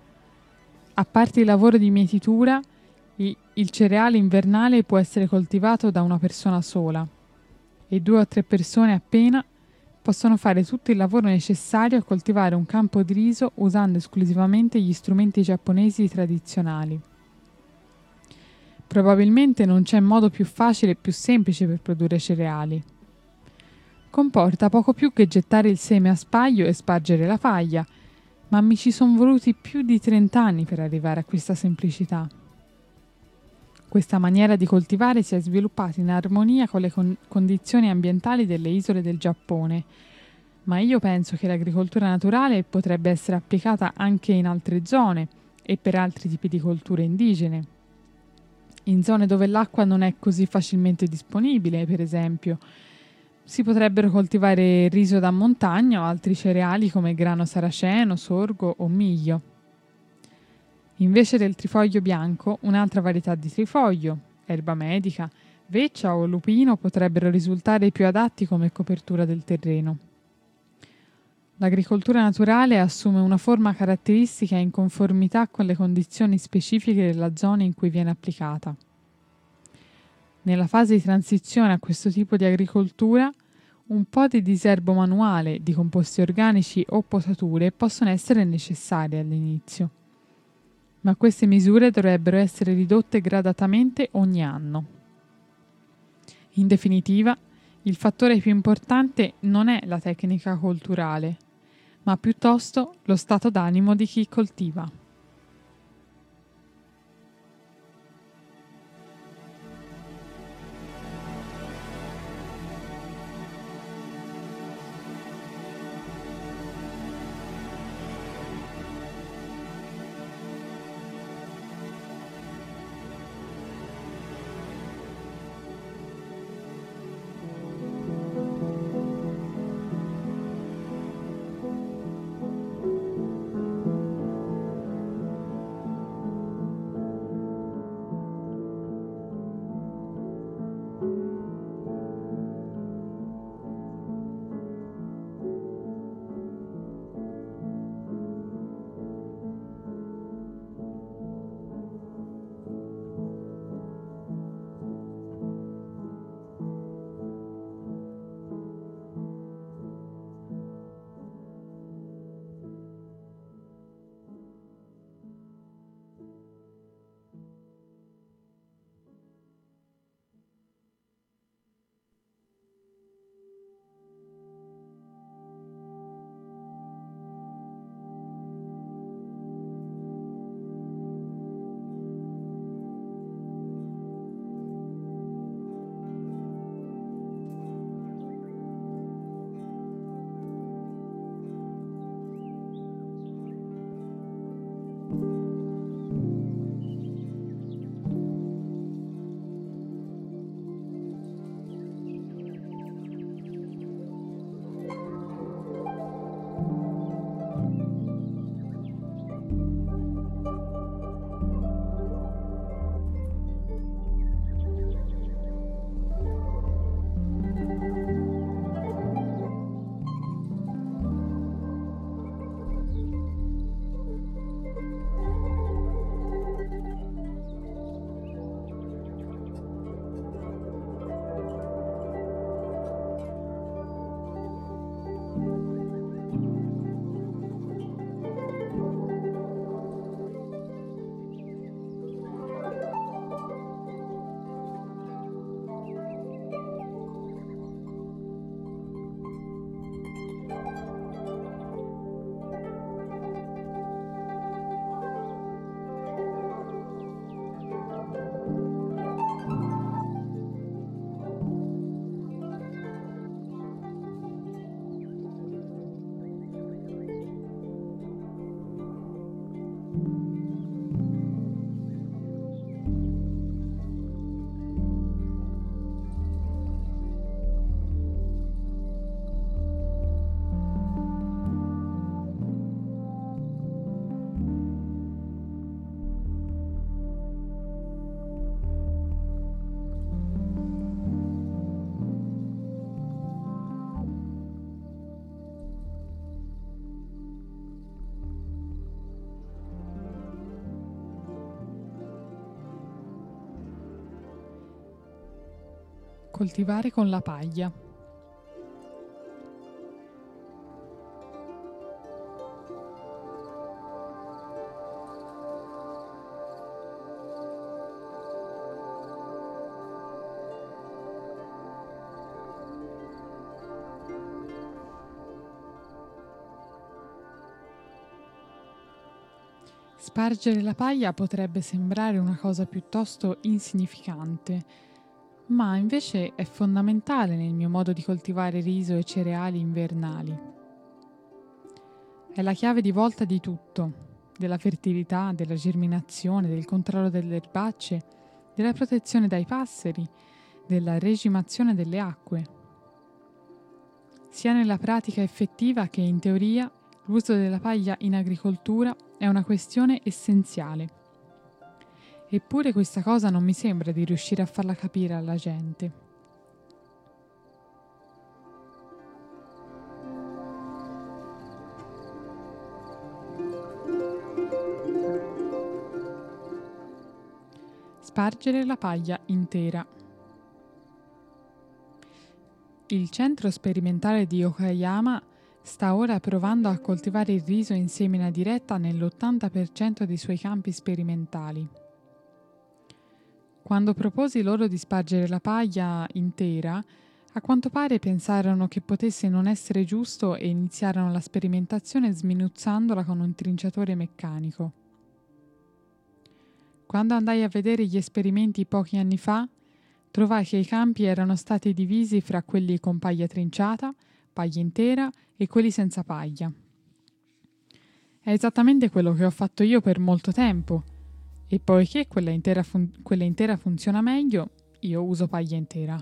A: A parte il lavoro di mietitura, il cereale invernale può essere coltivato da una persona sola e 2 o 3 persone appena possono fare tutto il lavoro necessario a coltivare un campo di riso usando esclusivamente gli strumenti giapponesi tradizionali. Probabilmente non c'è modo più facile e più semplice per produrre cereali. Comporta poco più che gettare il seme a spaglio e spargere la paglia, ma mi ci sono voluti più di 30 anni per arrivare a questa semplicità. Questa maniera di coltivare si è sviluppata in armonia con le condizioni ambientali delle isole del Giappone, ma io penso che l'agricoltura naturale potrebbe essere applicata anche in altre zone e per altri tipi di colture indigene. In zone dove l'acqua non è così facilmente disponibile, per esempio, si potrebbero coltivare riso da montagna o altri cereali come grano saraceno, sorgo o miglio. Invece del trifoglio bianco, un'altra varietà di trifoglio, erba medica, veccia o lupino potrebbero risultare più adatti come copertura del terreno. L'agricoltura naturale assume una forma caratteristica in conformità con le condizioni specifiche della zona in cui viene applicata. Nella fase di transizione a questo tipo di agricoltura, un po' di diserbo manuale, di composti organici o potature possono essere necessarie all'inizio, ma queste misure dovrebbero essere ridotte gradatamente ogni anno. In definitiva, il fattore più importante non è la tecnica colturale, ma piuttosto lo stato d'animo di chi coltiva. Coltivare con la paglia. Spargere la paglia potrebbe sembrare una cosa piuttosto insignificante, ma invece è fondamentale nel mio modo di coltivare riso e cereali invernali. È la chiave di volta di tutto, della fertilità, della germinazione, del controllo delle erbacce, della protezione dai passeri, della regimazione delle acque. Sia nella pratica effettiva che in teoria, l'uso della paglia in agricoltura è una questione essenziale. Eppure questa cosa non mi sembra di riuscire a farla capire alla gente. Spargere la paglia intera. Il centro sperimentale di Okayama sta ora provando a coltivare il riso in semina diretta nell'80% dei suoi campi sperimentali. Quando proposi loro di spargere la paglia intera, a quanto pare pensarono che potesse non essere giusto e iniziarono la sperimentazione sminuzzandola con un trinciatore meccanico. Quando andai a vedere gli esperimenti pochi anni fa, trovai che i campi erano stati divisi fra quelli con paglia trinciata, paglia intera e quelli senza paglia. È esattamente quello che ho fatto io per molto tempo e poiché quella intera funziona meglio, io uso paglia intera.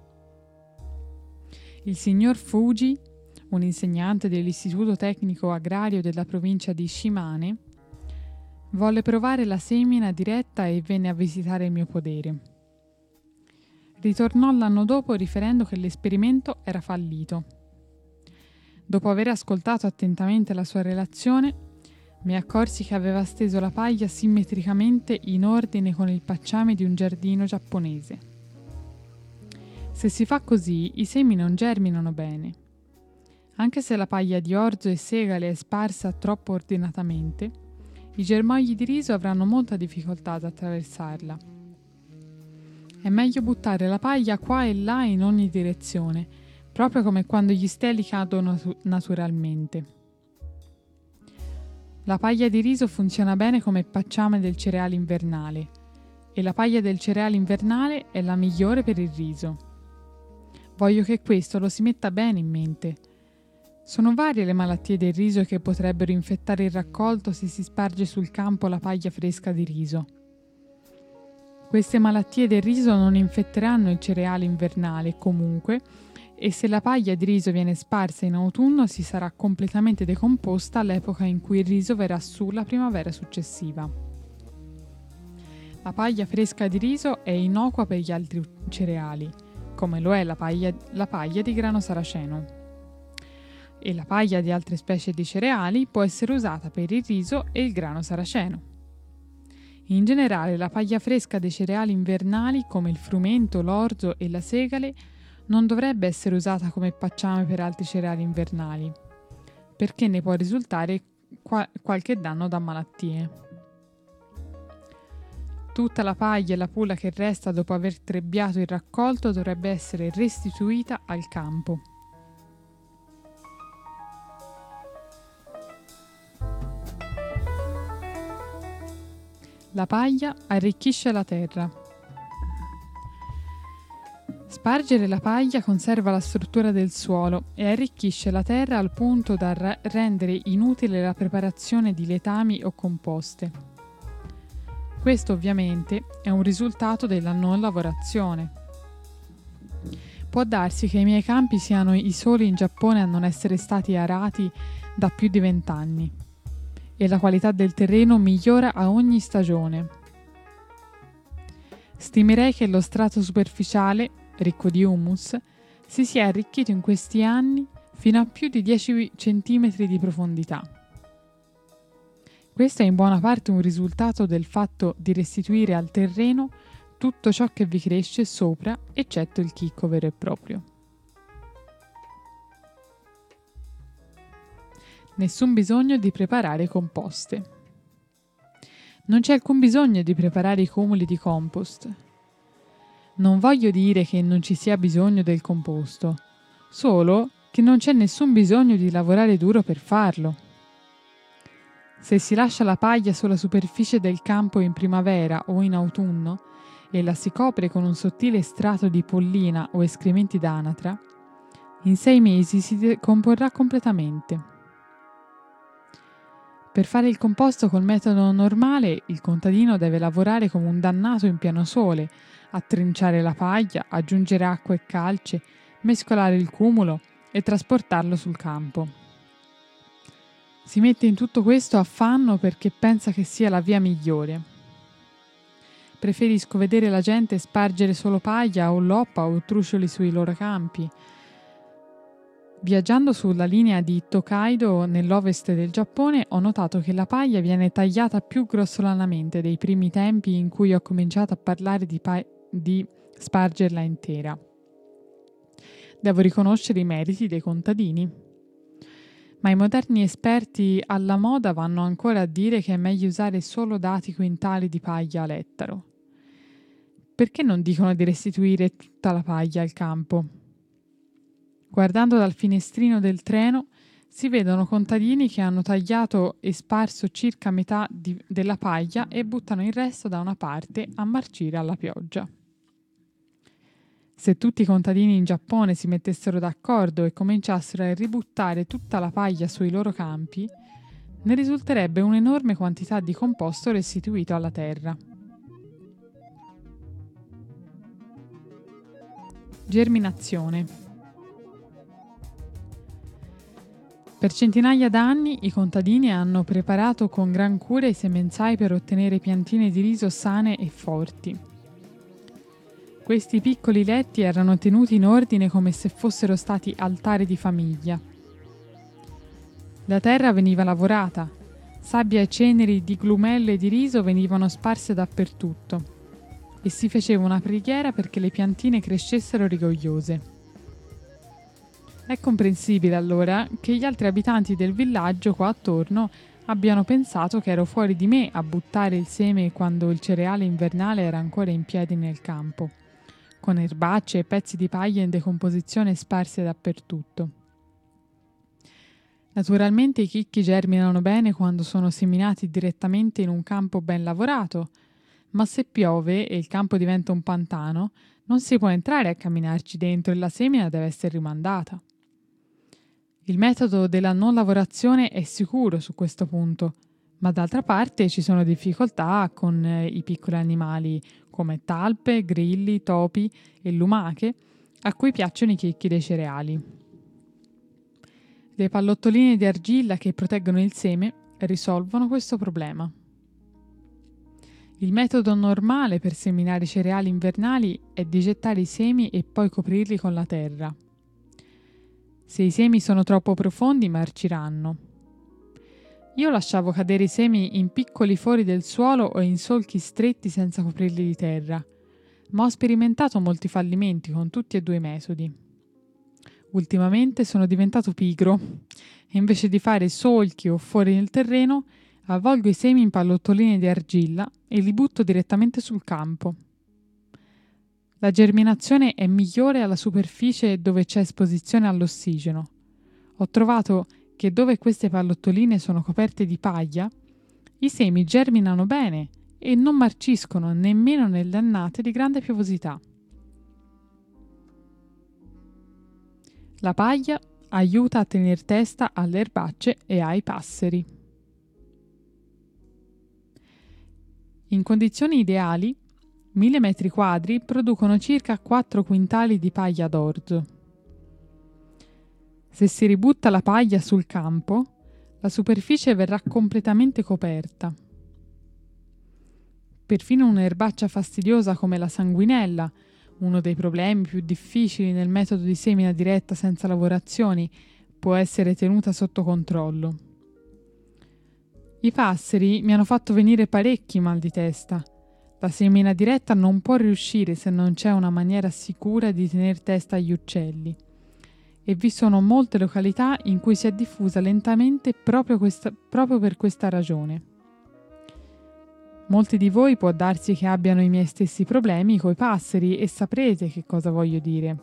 A: Il signor Fuji, un insegnante dell'Istituto Tecnico Agrario della provincia di Shimane, volle provare la semina diretta e venne a visitare il mio podere. Ritornò l'anno dopo riferendo che l'esperimento era fallito. Dopo aver ascoltato attentamente la sua relazione, mi accorsi che aveva steso la paglia simmetricamente in ordine con il pacciame di un giardino giapponese. Se si fa così, i semi non germinano bene. Anche se la paglia di orzo e segale è sparsa troppo ordinatamente, i germogli di riso avranno molta difficoltà ad attraversarla. È meglio buttare la paglia qua e là in ogni direzione, proprio come quando gli steli cadono naturalmente. La paglia di riso funziona bene come pacciame del cereale invernale e la paglia del cereale invernale è la migliore per il riso. Voglio che questo lo si metta bene in mente. Sono varie le malattie del riso che potrebbero infettare il raccolto se si sparge sul campo la paglia fresca di riso. Queste malattie del riso non infetteranno il cereale invernale comunque e se la paglia di riso viene sparsa in autunno si sarà completamente decomposta all'epoca in cui il riso verrà su la primavera successiva. La paglia fresca di riso è innocua per gli altri cereali, come lo è la paglia di grano saraceno. E la paglia di altre specie di cereali può essere usata per il riso e il grano saraceno. In generale, la paglia fresca dei cereali invernali, come il frumento, l'orzo e la segale, non dovrebbe essere usata come pacciame per altri cereali invernali, perché ne può risultare qualche danno da malattie. Tutta la paglia e la pulla che resta dopo aver trebbiato il raccolto dovrebbe essere restituita al campo. La paglia arricchisce la terra. Spargere la paglia conserva la struttura del suolo e arricchisce la terra al punto da rendere inutile la preparazione di letami o composte. Questo ovviamente è un risultato della non lavorazione. Può darsi che i miei campi siano i soli in Giappone a non essere stati arati da più di 20 anni e la qualità del terreno migliora a ogni stagione. Stimerei che lo strato superficiale, ricco di humus, si sia arricchito in questi anni fino a più di 10 cm di profondità. Questo è in buona parte un risultato del fatto di restituire al terreno tutto ciò che vi cresce sopra, eccetto il chicco vero e proprio. Nessun bisogno di preparare composte. Non c'è alcun bisogno di preparare i cumuli di compost. Non voglio dire che non ci sia bisogno del composto, solo che non c'è nessun bisogno di lavorare duro per farlo. Se si lascia la paglia sulla superficie del campo in primavera o in autunno e la si copre con un sottile strato di pollina o escrementi d'anatra, in 6 mesi si decomporrà completamente. Per fare il composto col metodo normale, il contadino deve lavorare come un dannato in pieno sole, a trinciare la paglia, aggiungere acqua e calce, mescolare il cumulo e trasportarlo sul campo. Si mette in tutto questo affanno perché pensa che sia la via migliore. Preferisco vedere la gente spargere solo paglia o loppa o trucioli sui loro campi. Viaggiando sulla linea di Tokaido nell'ovest del Giappone ho notato che la paglia viene tagliata più grossolanamente dei primi tempi in cui ho cominciato a parlare di spargerla intera. Devo riconoscere i meriti dei contadini. Ma i moderni esperti alla moda vanno ancora a dire che è meglio usare solo dati quintali di paglia all'ettaro. Perché non dicono di restituire tutta la paglia al campo? Guardando dal finestrino del treno si vedono contadini che hanno tagliato e sparso circa metà della paglia e buttano il resto da una parte a marcire alla pioggia. Se tutti i contadini in Giappone si mettessero d'accordo e cominciassero a ributtare tutta la paglia sui loro campi, ne risulterebbe un'enorme quantità di composto restituito alla terra. Germinazione. Per centinaia d'anni i contadini hanno preparato con gran cura i semenzai per ottenere piantine di riso sane e forti. Questi piccoli letti erano tenuti in ordine come se fossero stati altari di famiglia. La terra veniva lavorata, sabbia e ceneri di glumelle di riso venivano sparse dappertutto e si faceva una preghiera perché le piantine crescessero rigogliose. È comprensibile allora che gli altri abitanti del villaggio qua attorno abbiano pensato che ero fuori di me a buttare il seme quando il cereale invernale era ancora in piedi nel campo, con erbacce e pezzi di paglia in decomposizione sparse dappertutto. Naturalmente i chicchi germinano bene quando sono seminati direttamente in un campo ben lavorato, ma se piove e il campo diventa un pantano, non si può entrare a camminarci dentro e la semina deve essere rimandata. Il metodo della non lavorazione è sicuro su questo punto, ma d'altra parte ci sono difficoltà con i piccoli animali come talpe, grilli, topi e lumache a cui piacciono i chicchi dei cereali. Le pallottoline di argilla che proteggono il seme risolvono questo problema. Il metodo normale per seminare i cereali invernali è di gettare i semi e poi coprirli con la terra. Se i semi sono troppo profondi, marciranno. Io lasciavo cadere i semi in piccoli fori del suolo o in solchi stretti senza coprirli di terra, ma ho sperimentato molti fallimenti con tutti e due i metodi. Ultimamente sono diventato pigro e invece di fare solchi o fori nel terreno, avvolgo i semi in pallottoline di argilla e li butto direttamente sul campo. La germinazione è migliore alla superficie dove c'è esposizione all'ossigeno. Ho trovato che dove queste pallottoline sono coperte di paglia, i semi germinano bene e non marciscono nemmeno nelle annate di grande piovosità. La paglia aiuta a tenere testa alle erbacce e ai passeri. In condizioni ideali, 1000 metri quadri producono circa 4 quintali di paglia d'orzo. Se si ributta la paglia sul campo, la superficie verrà completamente coperta. Perfino un'erbaccia fastidiosa come la sanguinella, uno dei problemi più difficili nel metodo di semina diretta senza lavorazioni, può essere tenuta sotto controllo. I passeri mi hanno fatto venire parecchi mal di testa. La semina diretta non può riuscire se non c'è una maniera sicura di tener testa agli uccelli. E vi sono molte località in cui si è diffusa lentamente proprio per questa ragione. Molti di voi può darsi che abbiano i miei stessi problemi coi passeri e saprete che cosa voglio dire.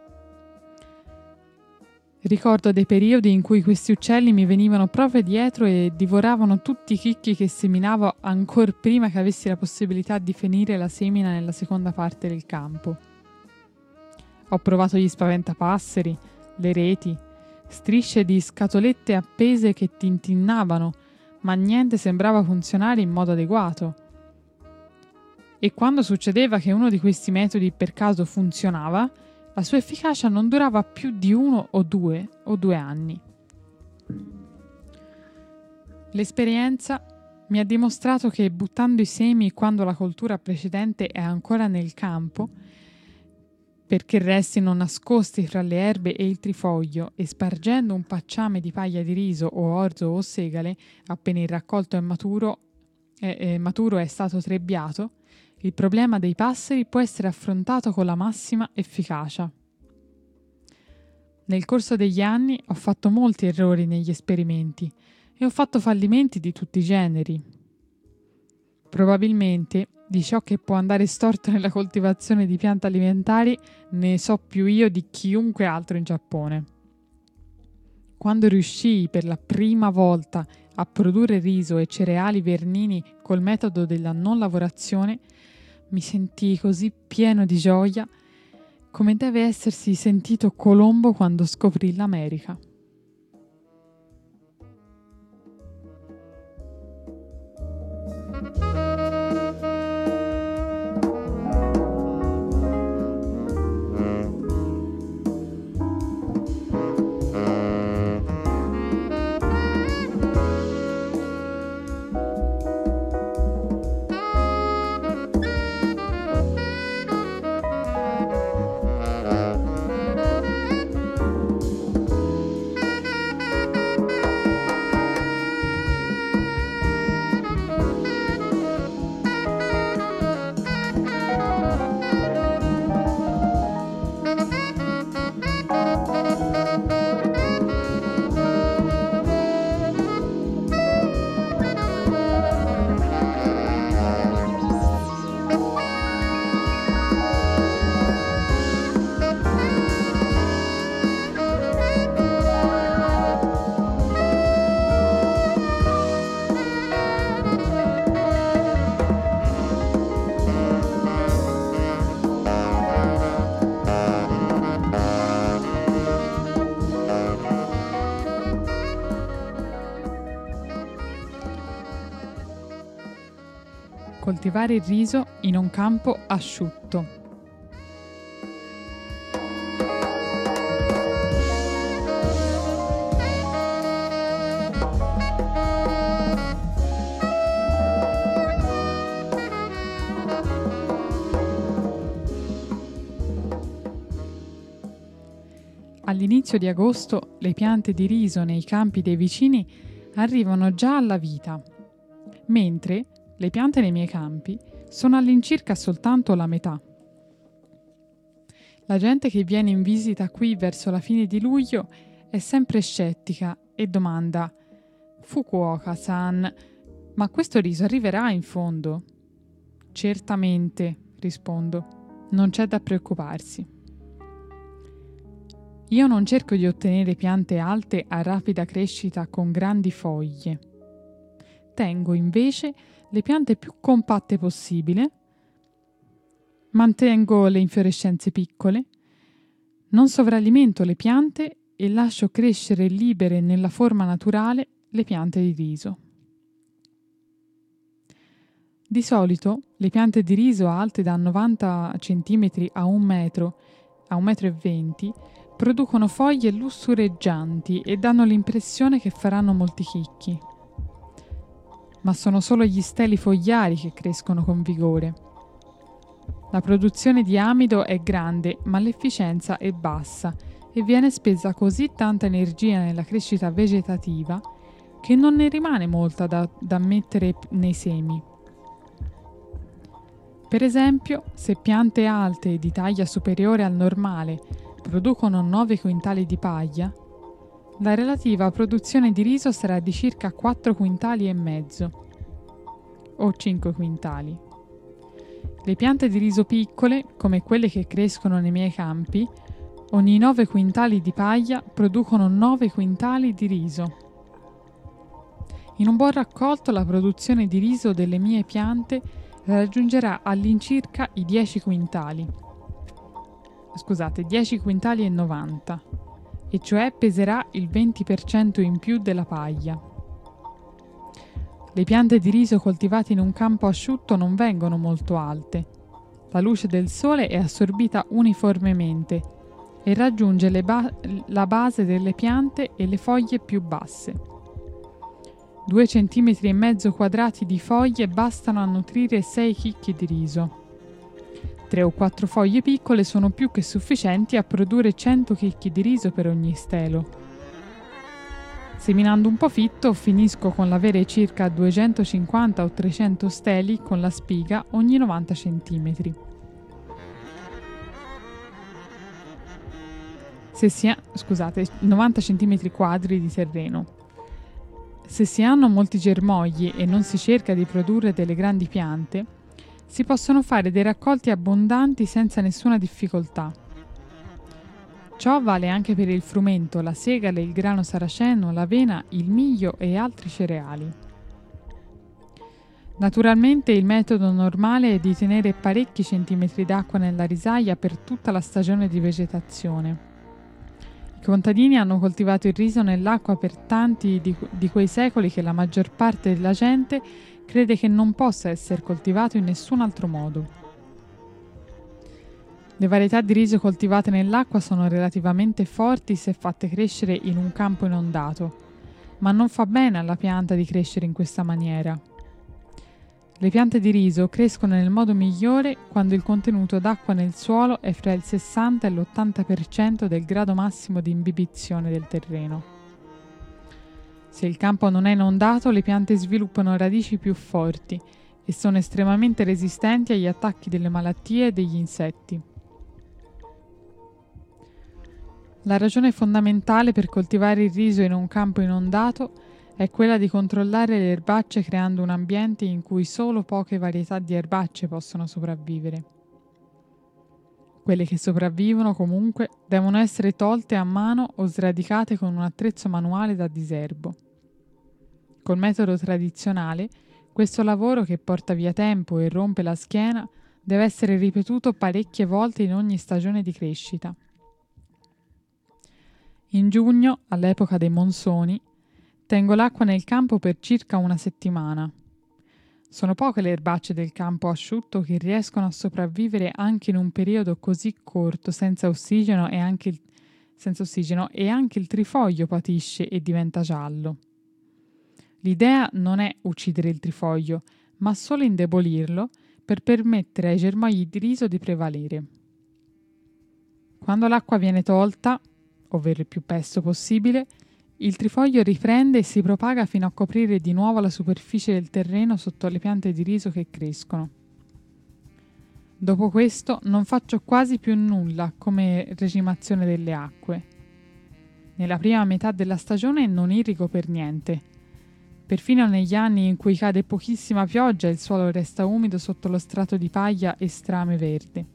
A: Ricordo dei periodi in cui questi uccelli mi venivano proprio dietro e divoravano tutti i chicchi che seminavo ancor prima che avessi la possibilità di finire la semina nella seconda parte del campo. Ho provato gli spaventapasseri, le reti, strisce di scatolette appese che tintinnavano, ma niente sembrava funzionare in modo adeguato. E quando succedeva che uno di questi metodi per caso funzionava, la sua efficacia non durava più di 1 o 2 anni. L'esperienza mi ha dimostrato che buttando i semi quando la coltura precedente è ancora nel campo, perché restino nascosti fra le erbe e il trifoglio, e spargendo un pacciame di paglia di riso o orzo o segale, appena il raccolto è maturo è stato trebbiato, il problema dei passeri può essere affrontato con la massima efficacia. Nel corso degli anni ho fatto molti errori negli esperimenti e ho fatto fallimenti di tutti i generi. Probabilmente di ciò che può andare storto nella coltivazione di piante alimentari ne so più io di chiunque altro in Giappone. Quando riuscii per la prima volta a produrre riso e cereali vernini col metodo della non lavorazione, mi sentii così pieno di gioia come deve essersi sentito Colombo quando scoprì l'America. Coltivare il riso in un campo asciutto. All'inizio di agosto le piante di riso nei campi dei vicini arrivano già alla vita, mentre le piante nei miei campi sono all'incirca soltanto la metà. La gente che viene in visita qui verso la fine di luglio è sempre scettica e domanda: Fukuoka-san, ma questo riso arriverà in fondo? Certamente, rispondo, non c'è da preoccuparsi. Io non cerco di ottenere piante alte a rapida crescita con grandi foglie. Tengo invece le piante più compatte possibile, mantengo le infiorescenze piccole, non sovralimento le piante e lascio crescere libere nella forma naturale le piante di riso. Di solito le piante di riso alte da 90 cm a 1 metro, a 1,20 m, producono foglie lussureggianti e danno l'impressione che faranno molti chicchi. Ma sono solo gli steli fogliari che crescono con vigore. La produzione di amido è grande, ma l'efficienza è bassa e viene spesa così tanta energia nella crescita vegetativa che non ne rimane molta da mettere nei semi. Per esempio, se piante alte di taglia superiore al normale producono 9 quintali di paglia, la relativa produzione di riso sarà di circa 4 quintali e mezzo o 5 quintali. Le piante di riso piccole, come quelle che crescono nei miei campi, ogni 9 quintali di paglia producono 9 quintali di riso. In un buon raccolto la produzione di riso delle mie piante raggiungerà all'incirca i 10 quintali. 10 quintali e 90, e cioè peserà il 20% in più della paglia. Le piante di riso coltivate in un campo asciutto non vengono molto alte. La luce del sole è assorbita uniformemente e raggiunge la base delle piante e le foglie più basse. 2 centimetri e mezzo quadrati di foglie bastano a nutrire 6 chicchi di riso. 3 o 4 foglie piccole sono più che sufficienti a produrre 100 chicchi di riso per ogni stelo. Seminando un po' fitto, finisco con l'avere circa 250 o 300 steli con la spiga ogni 90 centimetri. 90 centimetri quadri di terreno. Se si hanno molti germogli e non si cerca di produrre delle grandi piante, si possono fare dei raccolti abbondanti senza nessuna difficoltà. Ciò vale anche per il frumento, la segale, il grano saraceno, l'avena, il miglio e altri cereali. Naturalmente il metodo normale è di tenere parecchi centimetri d'acqua nella risaia per tutta la stagione di vegetazione. I contadini hanno coltivato il riso nell'acqua per tanti di quei secoli che la maggior parte della gente crede che non possa essere coltivato in nessun altro modo. Le varietà di riso coltivate nell'acqua sono relativamente forti se fatte crescere in un campo inondato, ma non fa bene alla pianta di crescere in questa maniera. Le piante di riso crescono nel modo migliore quando il contenuto d'acqua nel suolo è fra il 60 e l'80% del grado massimo di imbibizione del terreno. Se il campo non è inondato, le piante sviluppano radici più forti e sono estremamente resistenti agli attacchi delle malattie e degli insetti. La ragione fondamentale per coltivare il riso in un campo inondato è quella di controllare le erbacce creando un ambiente in cui solo poche varietà di erbacce possono sopravvivere. Quelle che sopravvivono, comunque, devono essere tolte a mano o sradicate con un attrezzo manuale da diserbo. Col metodo tradizionale, questo lavoro che porta via tempo e rompe la schiena deve essere ripetuto parecchie volte in ogni stagione di crescita. In giugno, all'epoca dei monsoni, tengo l'acqua nel campo per circa una settimana. Sono poche le erbacce del campo asciutto che riescono a sopravvivere anche in un periodo così corto, senza ossigeno e anche il trifoglio patisce e diventa giallo. L'idea non è uccidere il trifoglio, ma solo indebolirlo per permettere ai germogli di riso di prevalere. Quando l'acqua viene tolta, ovvero il più presto possibile, il trifoglio riprende e si propaga fino a coprire di nuovo la superficie del terreno sotto le piante di riso che crescono. Dopo questo non faccio quasi più nulla come regimazione delle acque. Nella prima metà della stagione non irrigo per niente. Perfino negli anni in cui cade pochissima pioggia il suolo resta umido sotto lo strato di paglia e strame verde.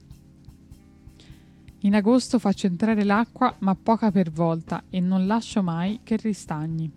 A: In agosto faccio entrare l'acqua, ma poca per volta, e non lascio mai che ristagni.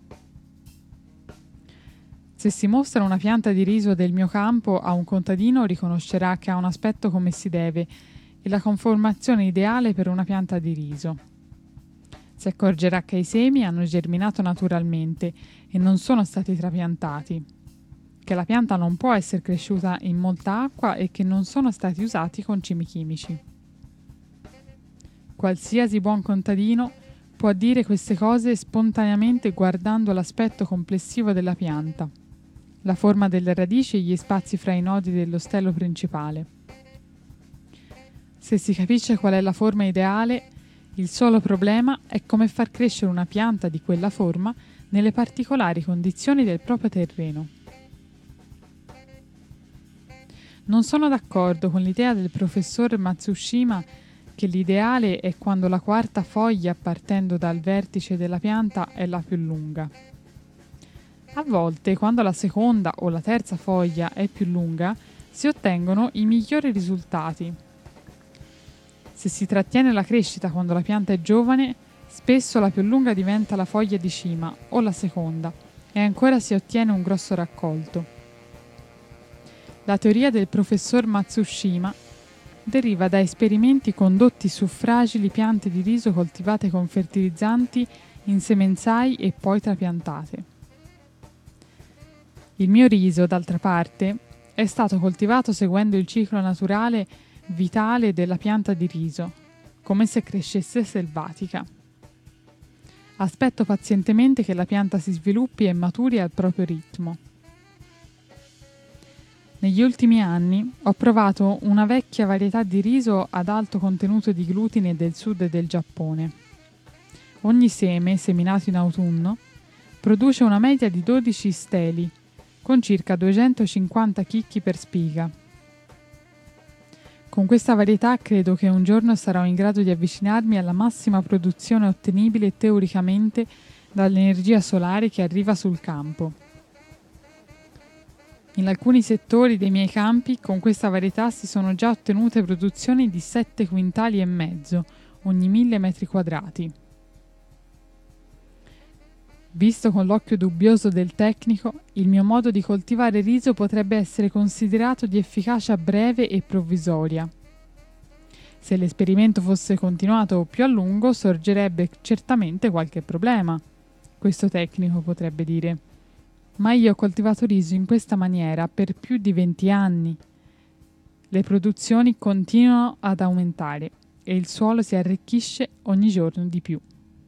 A: Se si mostra una pianta di riso del mio campo a un contadino, riconoscerà che ha un aspetto come si deve e la conformazione ideale per una pianta di riso. Si accorgerà che i semi hanno germinato naturalmente e non sono stati trapiantati, che la pianta non può essere cresciuta in molta acqua e che non sono stati usati concimi chimici. Qualsiasi buon contadino può dire queste cose spontaneamente guardando l'aspetto complessivo della pianta, la forma delle radici e gli spazi fra i nodi dello stelo principale. Se si capisce qual è la forma ideale, il solo problema è come far crescere una pianta di quella forma nelle particolari condizioni del proprio terreno. Non sono d'accordo con l'idea del professor Matsushima che l'ideale è quando la quarta foglia partendo dal vertice della pianta è la più lunga. A volte, quando la seconda o la terza foglia è più lunga, si ottengono i migliori risultati. Se si trattiene la crescita quando la pianta è giovane, spesso la più lunga diventa la foglia di cima o la seconda e ancora si ottiene un grosso raccolto. La teoria del professor Matsushima deriva da esperimenti condotti su fragili piante di riso coltivate con fertilizzanti in semenzai e poi trapiantate. Il mio riso, d'altra parte, è stato coltivato seguendo il ciclo naturale vitale della pianta di riso, come se crescesse selvatica. Aspetto pazientemente che la pianta si sviluppi e maturi al proprio ritmo. Negli ultimi anni ho provato una vecchia varietà di riso ad alto contenuto di glutine del sud del Giappone. Ogni seme, seminato in autunno, produce una media di 12 steli, con circa 250 chicchi per spiga. Con questa varietà credo che un giorno sarò in grado di avvicinarmi alla massima produzione ottenibile teoricamente dall'energia solare che arriva sul campo. In alcuni settori dei miei campi con questa varietà si sono già ottenute produzioni di 7,5 quintali ogni 1000 metri quadrati. Visto con l'occhio dubbioso del tecnico, il mio modo di coltivare riso potrebbe essere considerato di efficacia breve e provvisoria. Se l'esperimento fosse continuato più a lungo, sorgerebbe certamente qualche problema, questo tecnico potrebbe dire. Ma io ho coltivato riso in questa maniera per più di 20 anni. Le produzioni continuano ad aumentare e il suolo si arricchisce ogni giorno di più.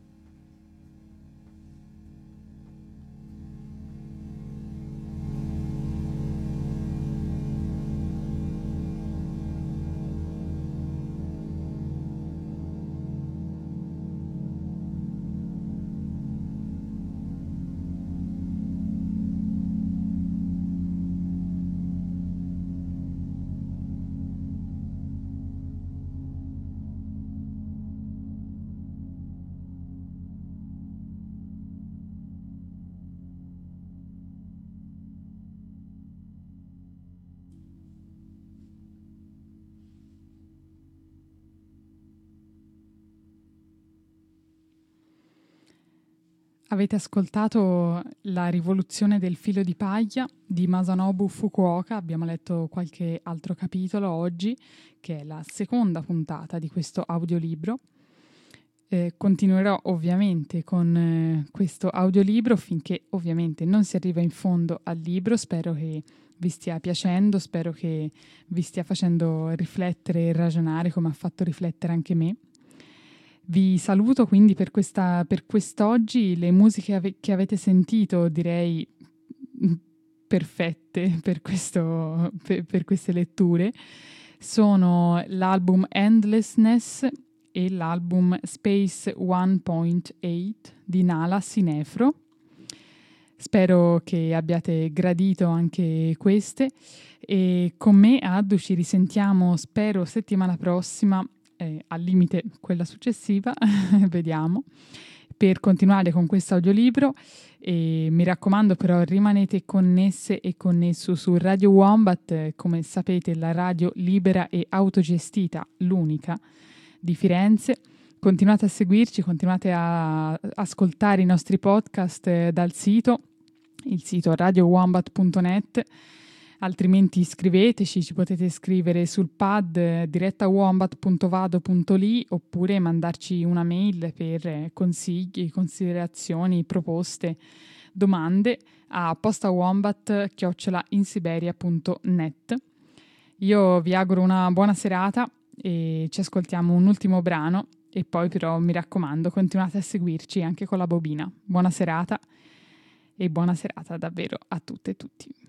A: Avete ascoltato La rivoluzione del filo di paglia di Masanobu Fukuoka, abbiamo letto qualche altro capitolo oggi, che è la seconda puntata di questo audiolibro. Continuerò ovviamente con questo audiolibro finché ovviamente non si arriva in fondo al libro. Spero che vi stia piacendo, spero che vi stia facendo riflettere e ragionare come ha fatto riflettere anche me. Vi saluto quindi per quest'oggi. Le musiche che avete sentito direi perfette per queste letture sono l'album Endlessness e l'album Space 1.8 di Nala Sinefro. Spero che abbiate gradito anche queste e con me Addu ci risentiamo spero settimana prossima, al limite quella successiva, vediamo, per continuare con questo audiolibro. E mi raccomando però rimanete connesse e connesso su Radio Wombat, come sapete la radio libera e autogestita, l'unica di Firenze. Continuate a seguirci, continuate a ascoltare i nostri podcast dal sito, il sito radiowombat.net. Altrimenti scriveteci, ci potete scrivere sul pad direttawombat.vado.li oppure mandarci una mail per consigli, considerazioni, proposte, domande a postawombat@insiberia.net. Io vi auguro una buona serata e ci ascoltiamo un ultimo brano e poi però mi raccomando continuate a seguirci anche con la bobina. Buona serata e buona serata davvero a tutte e tutti.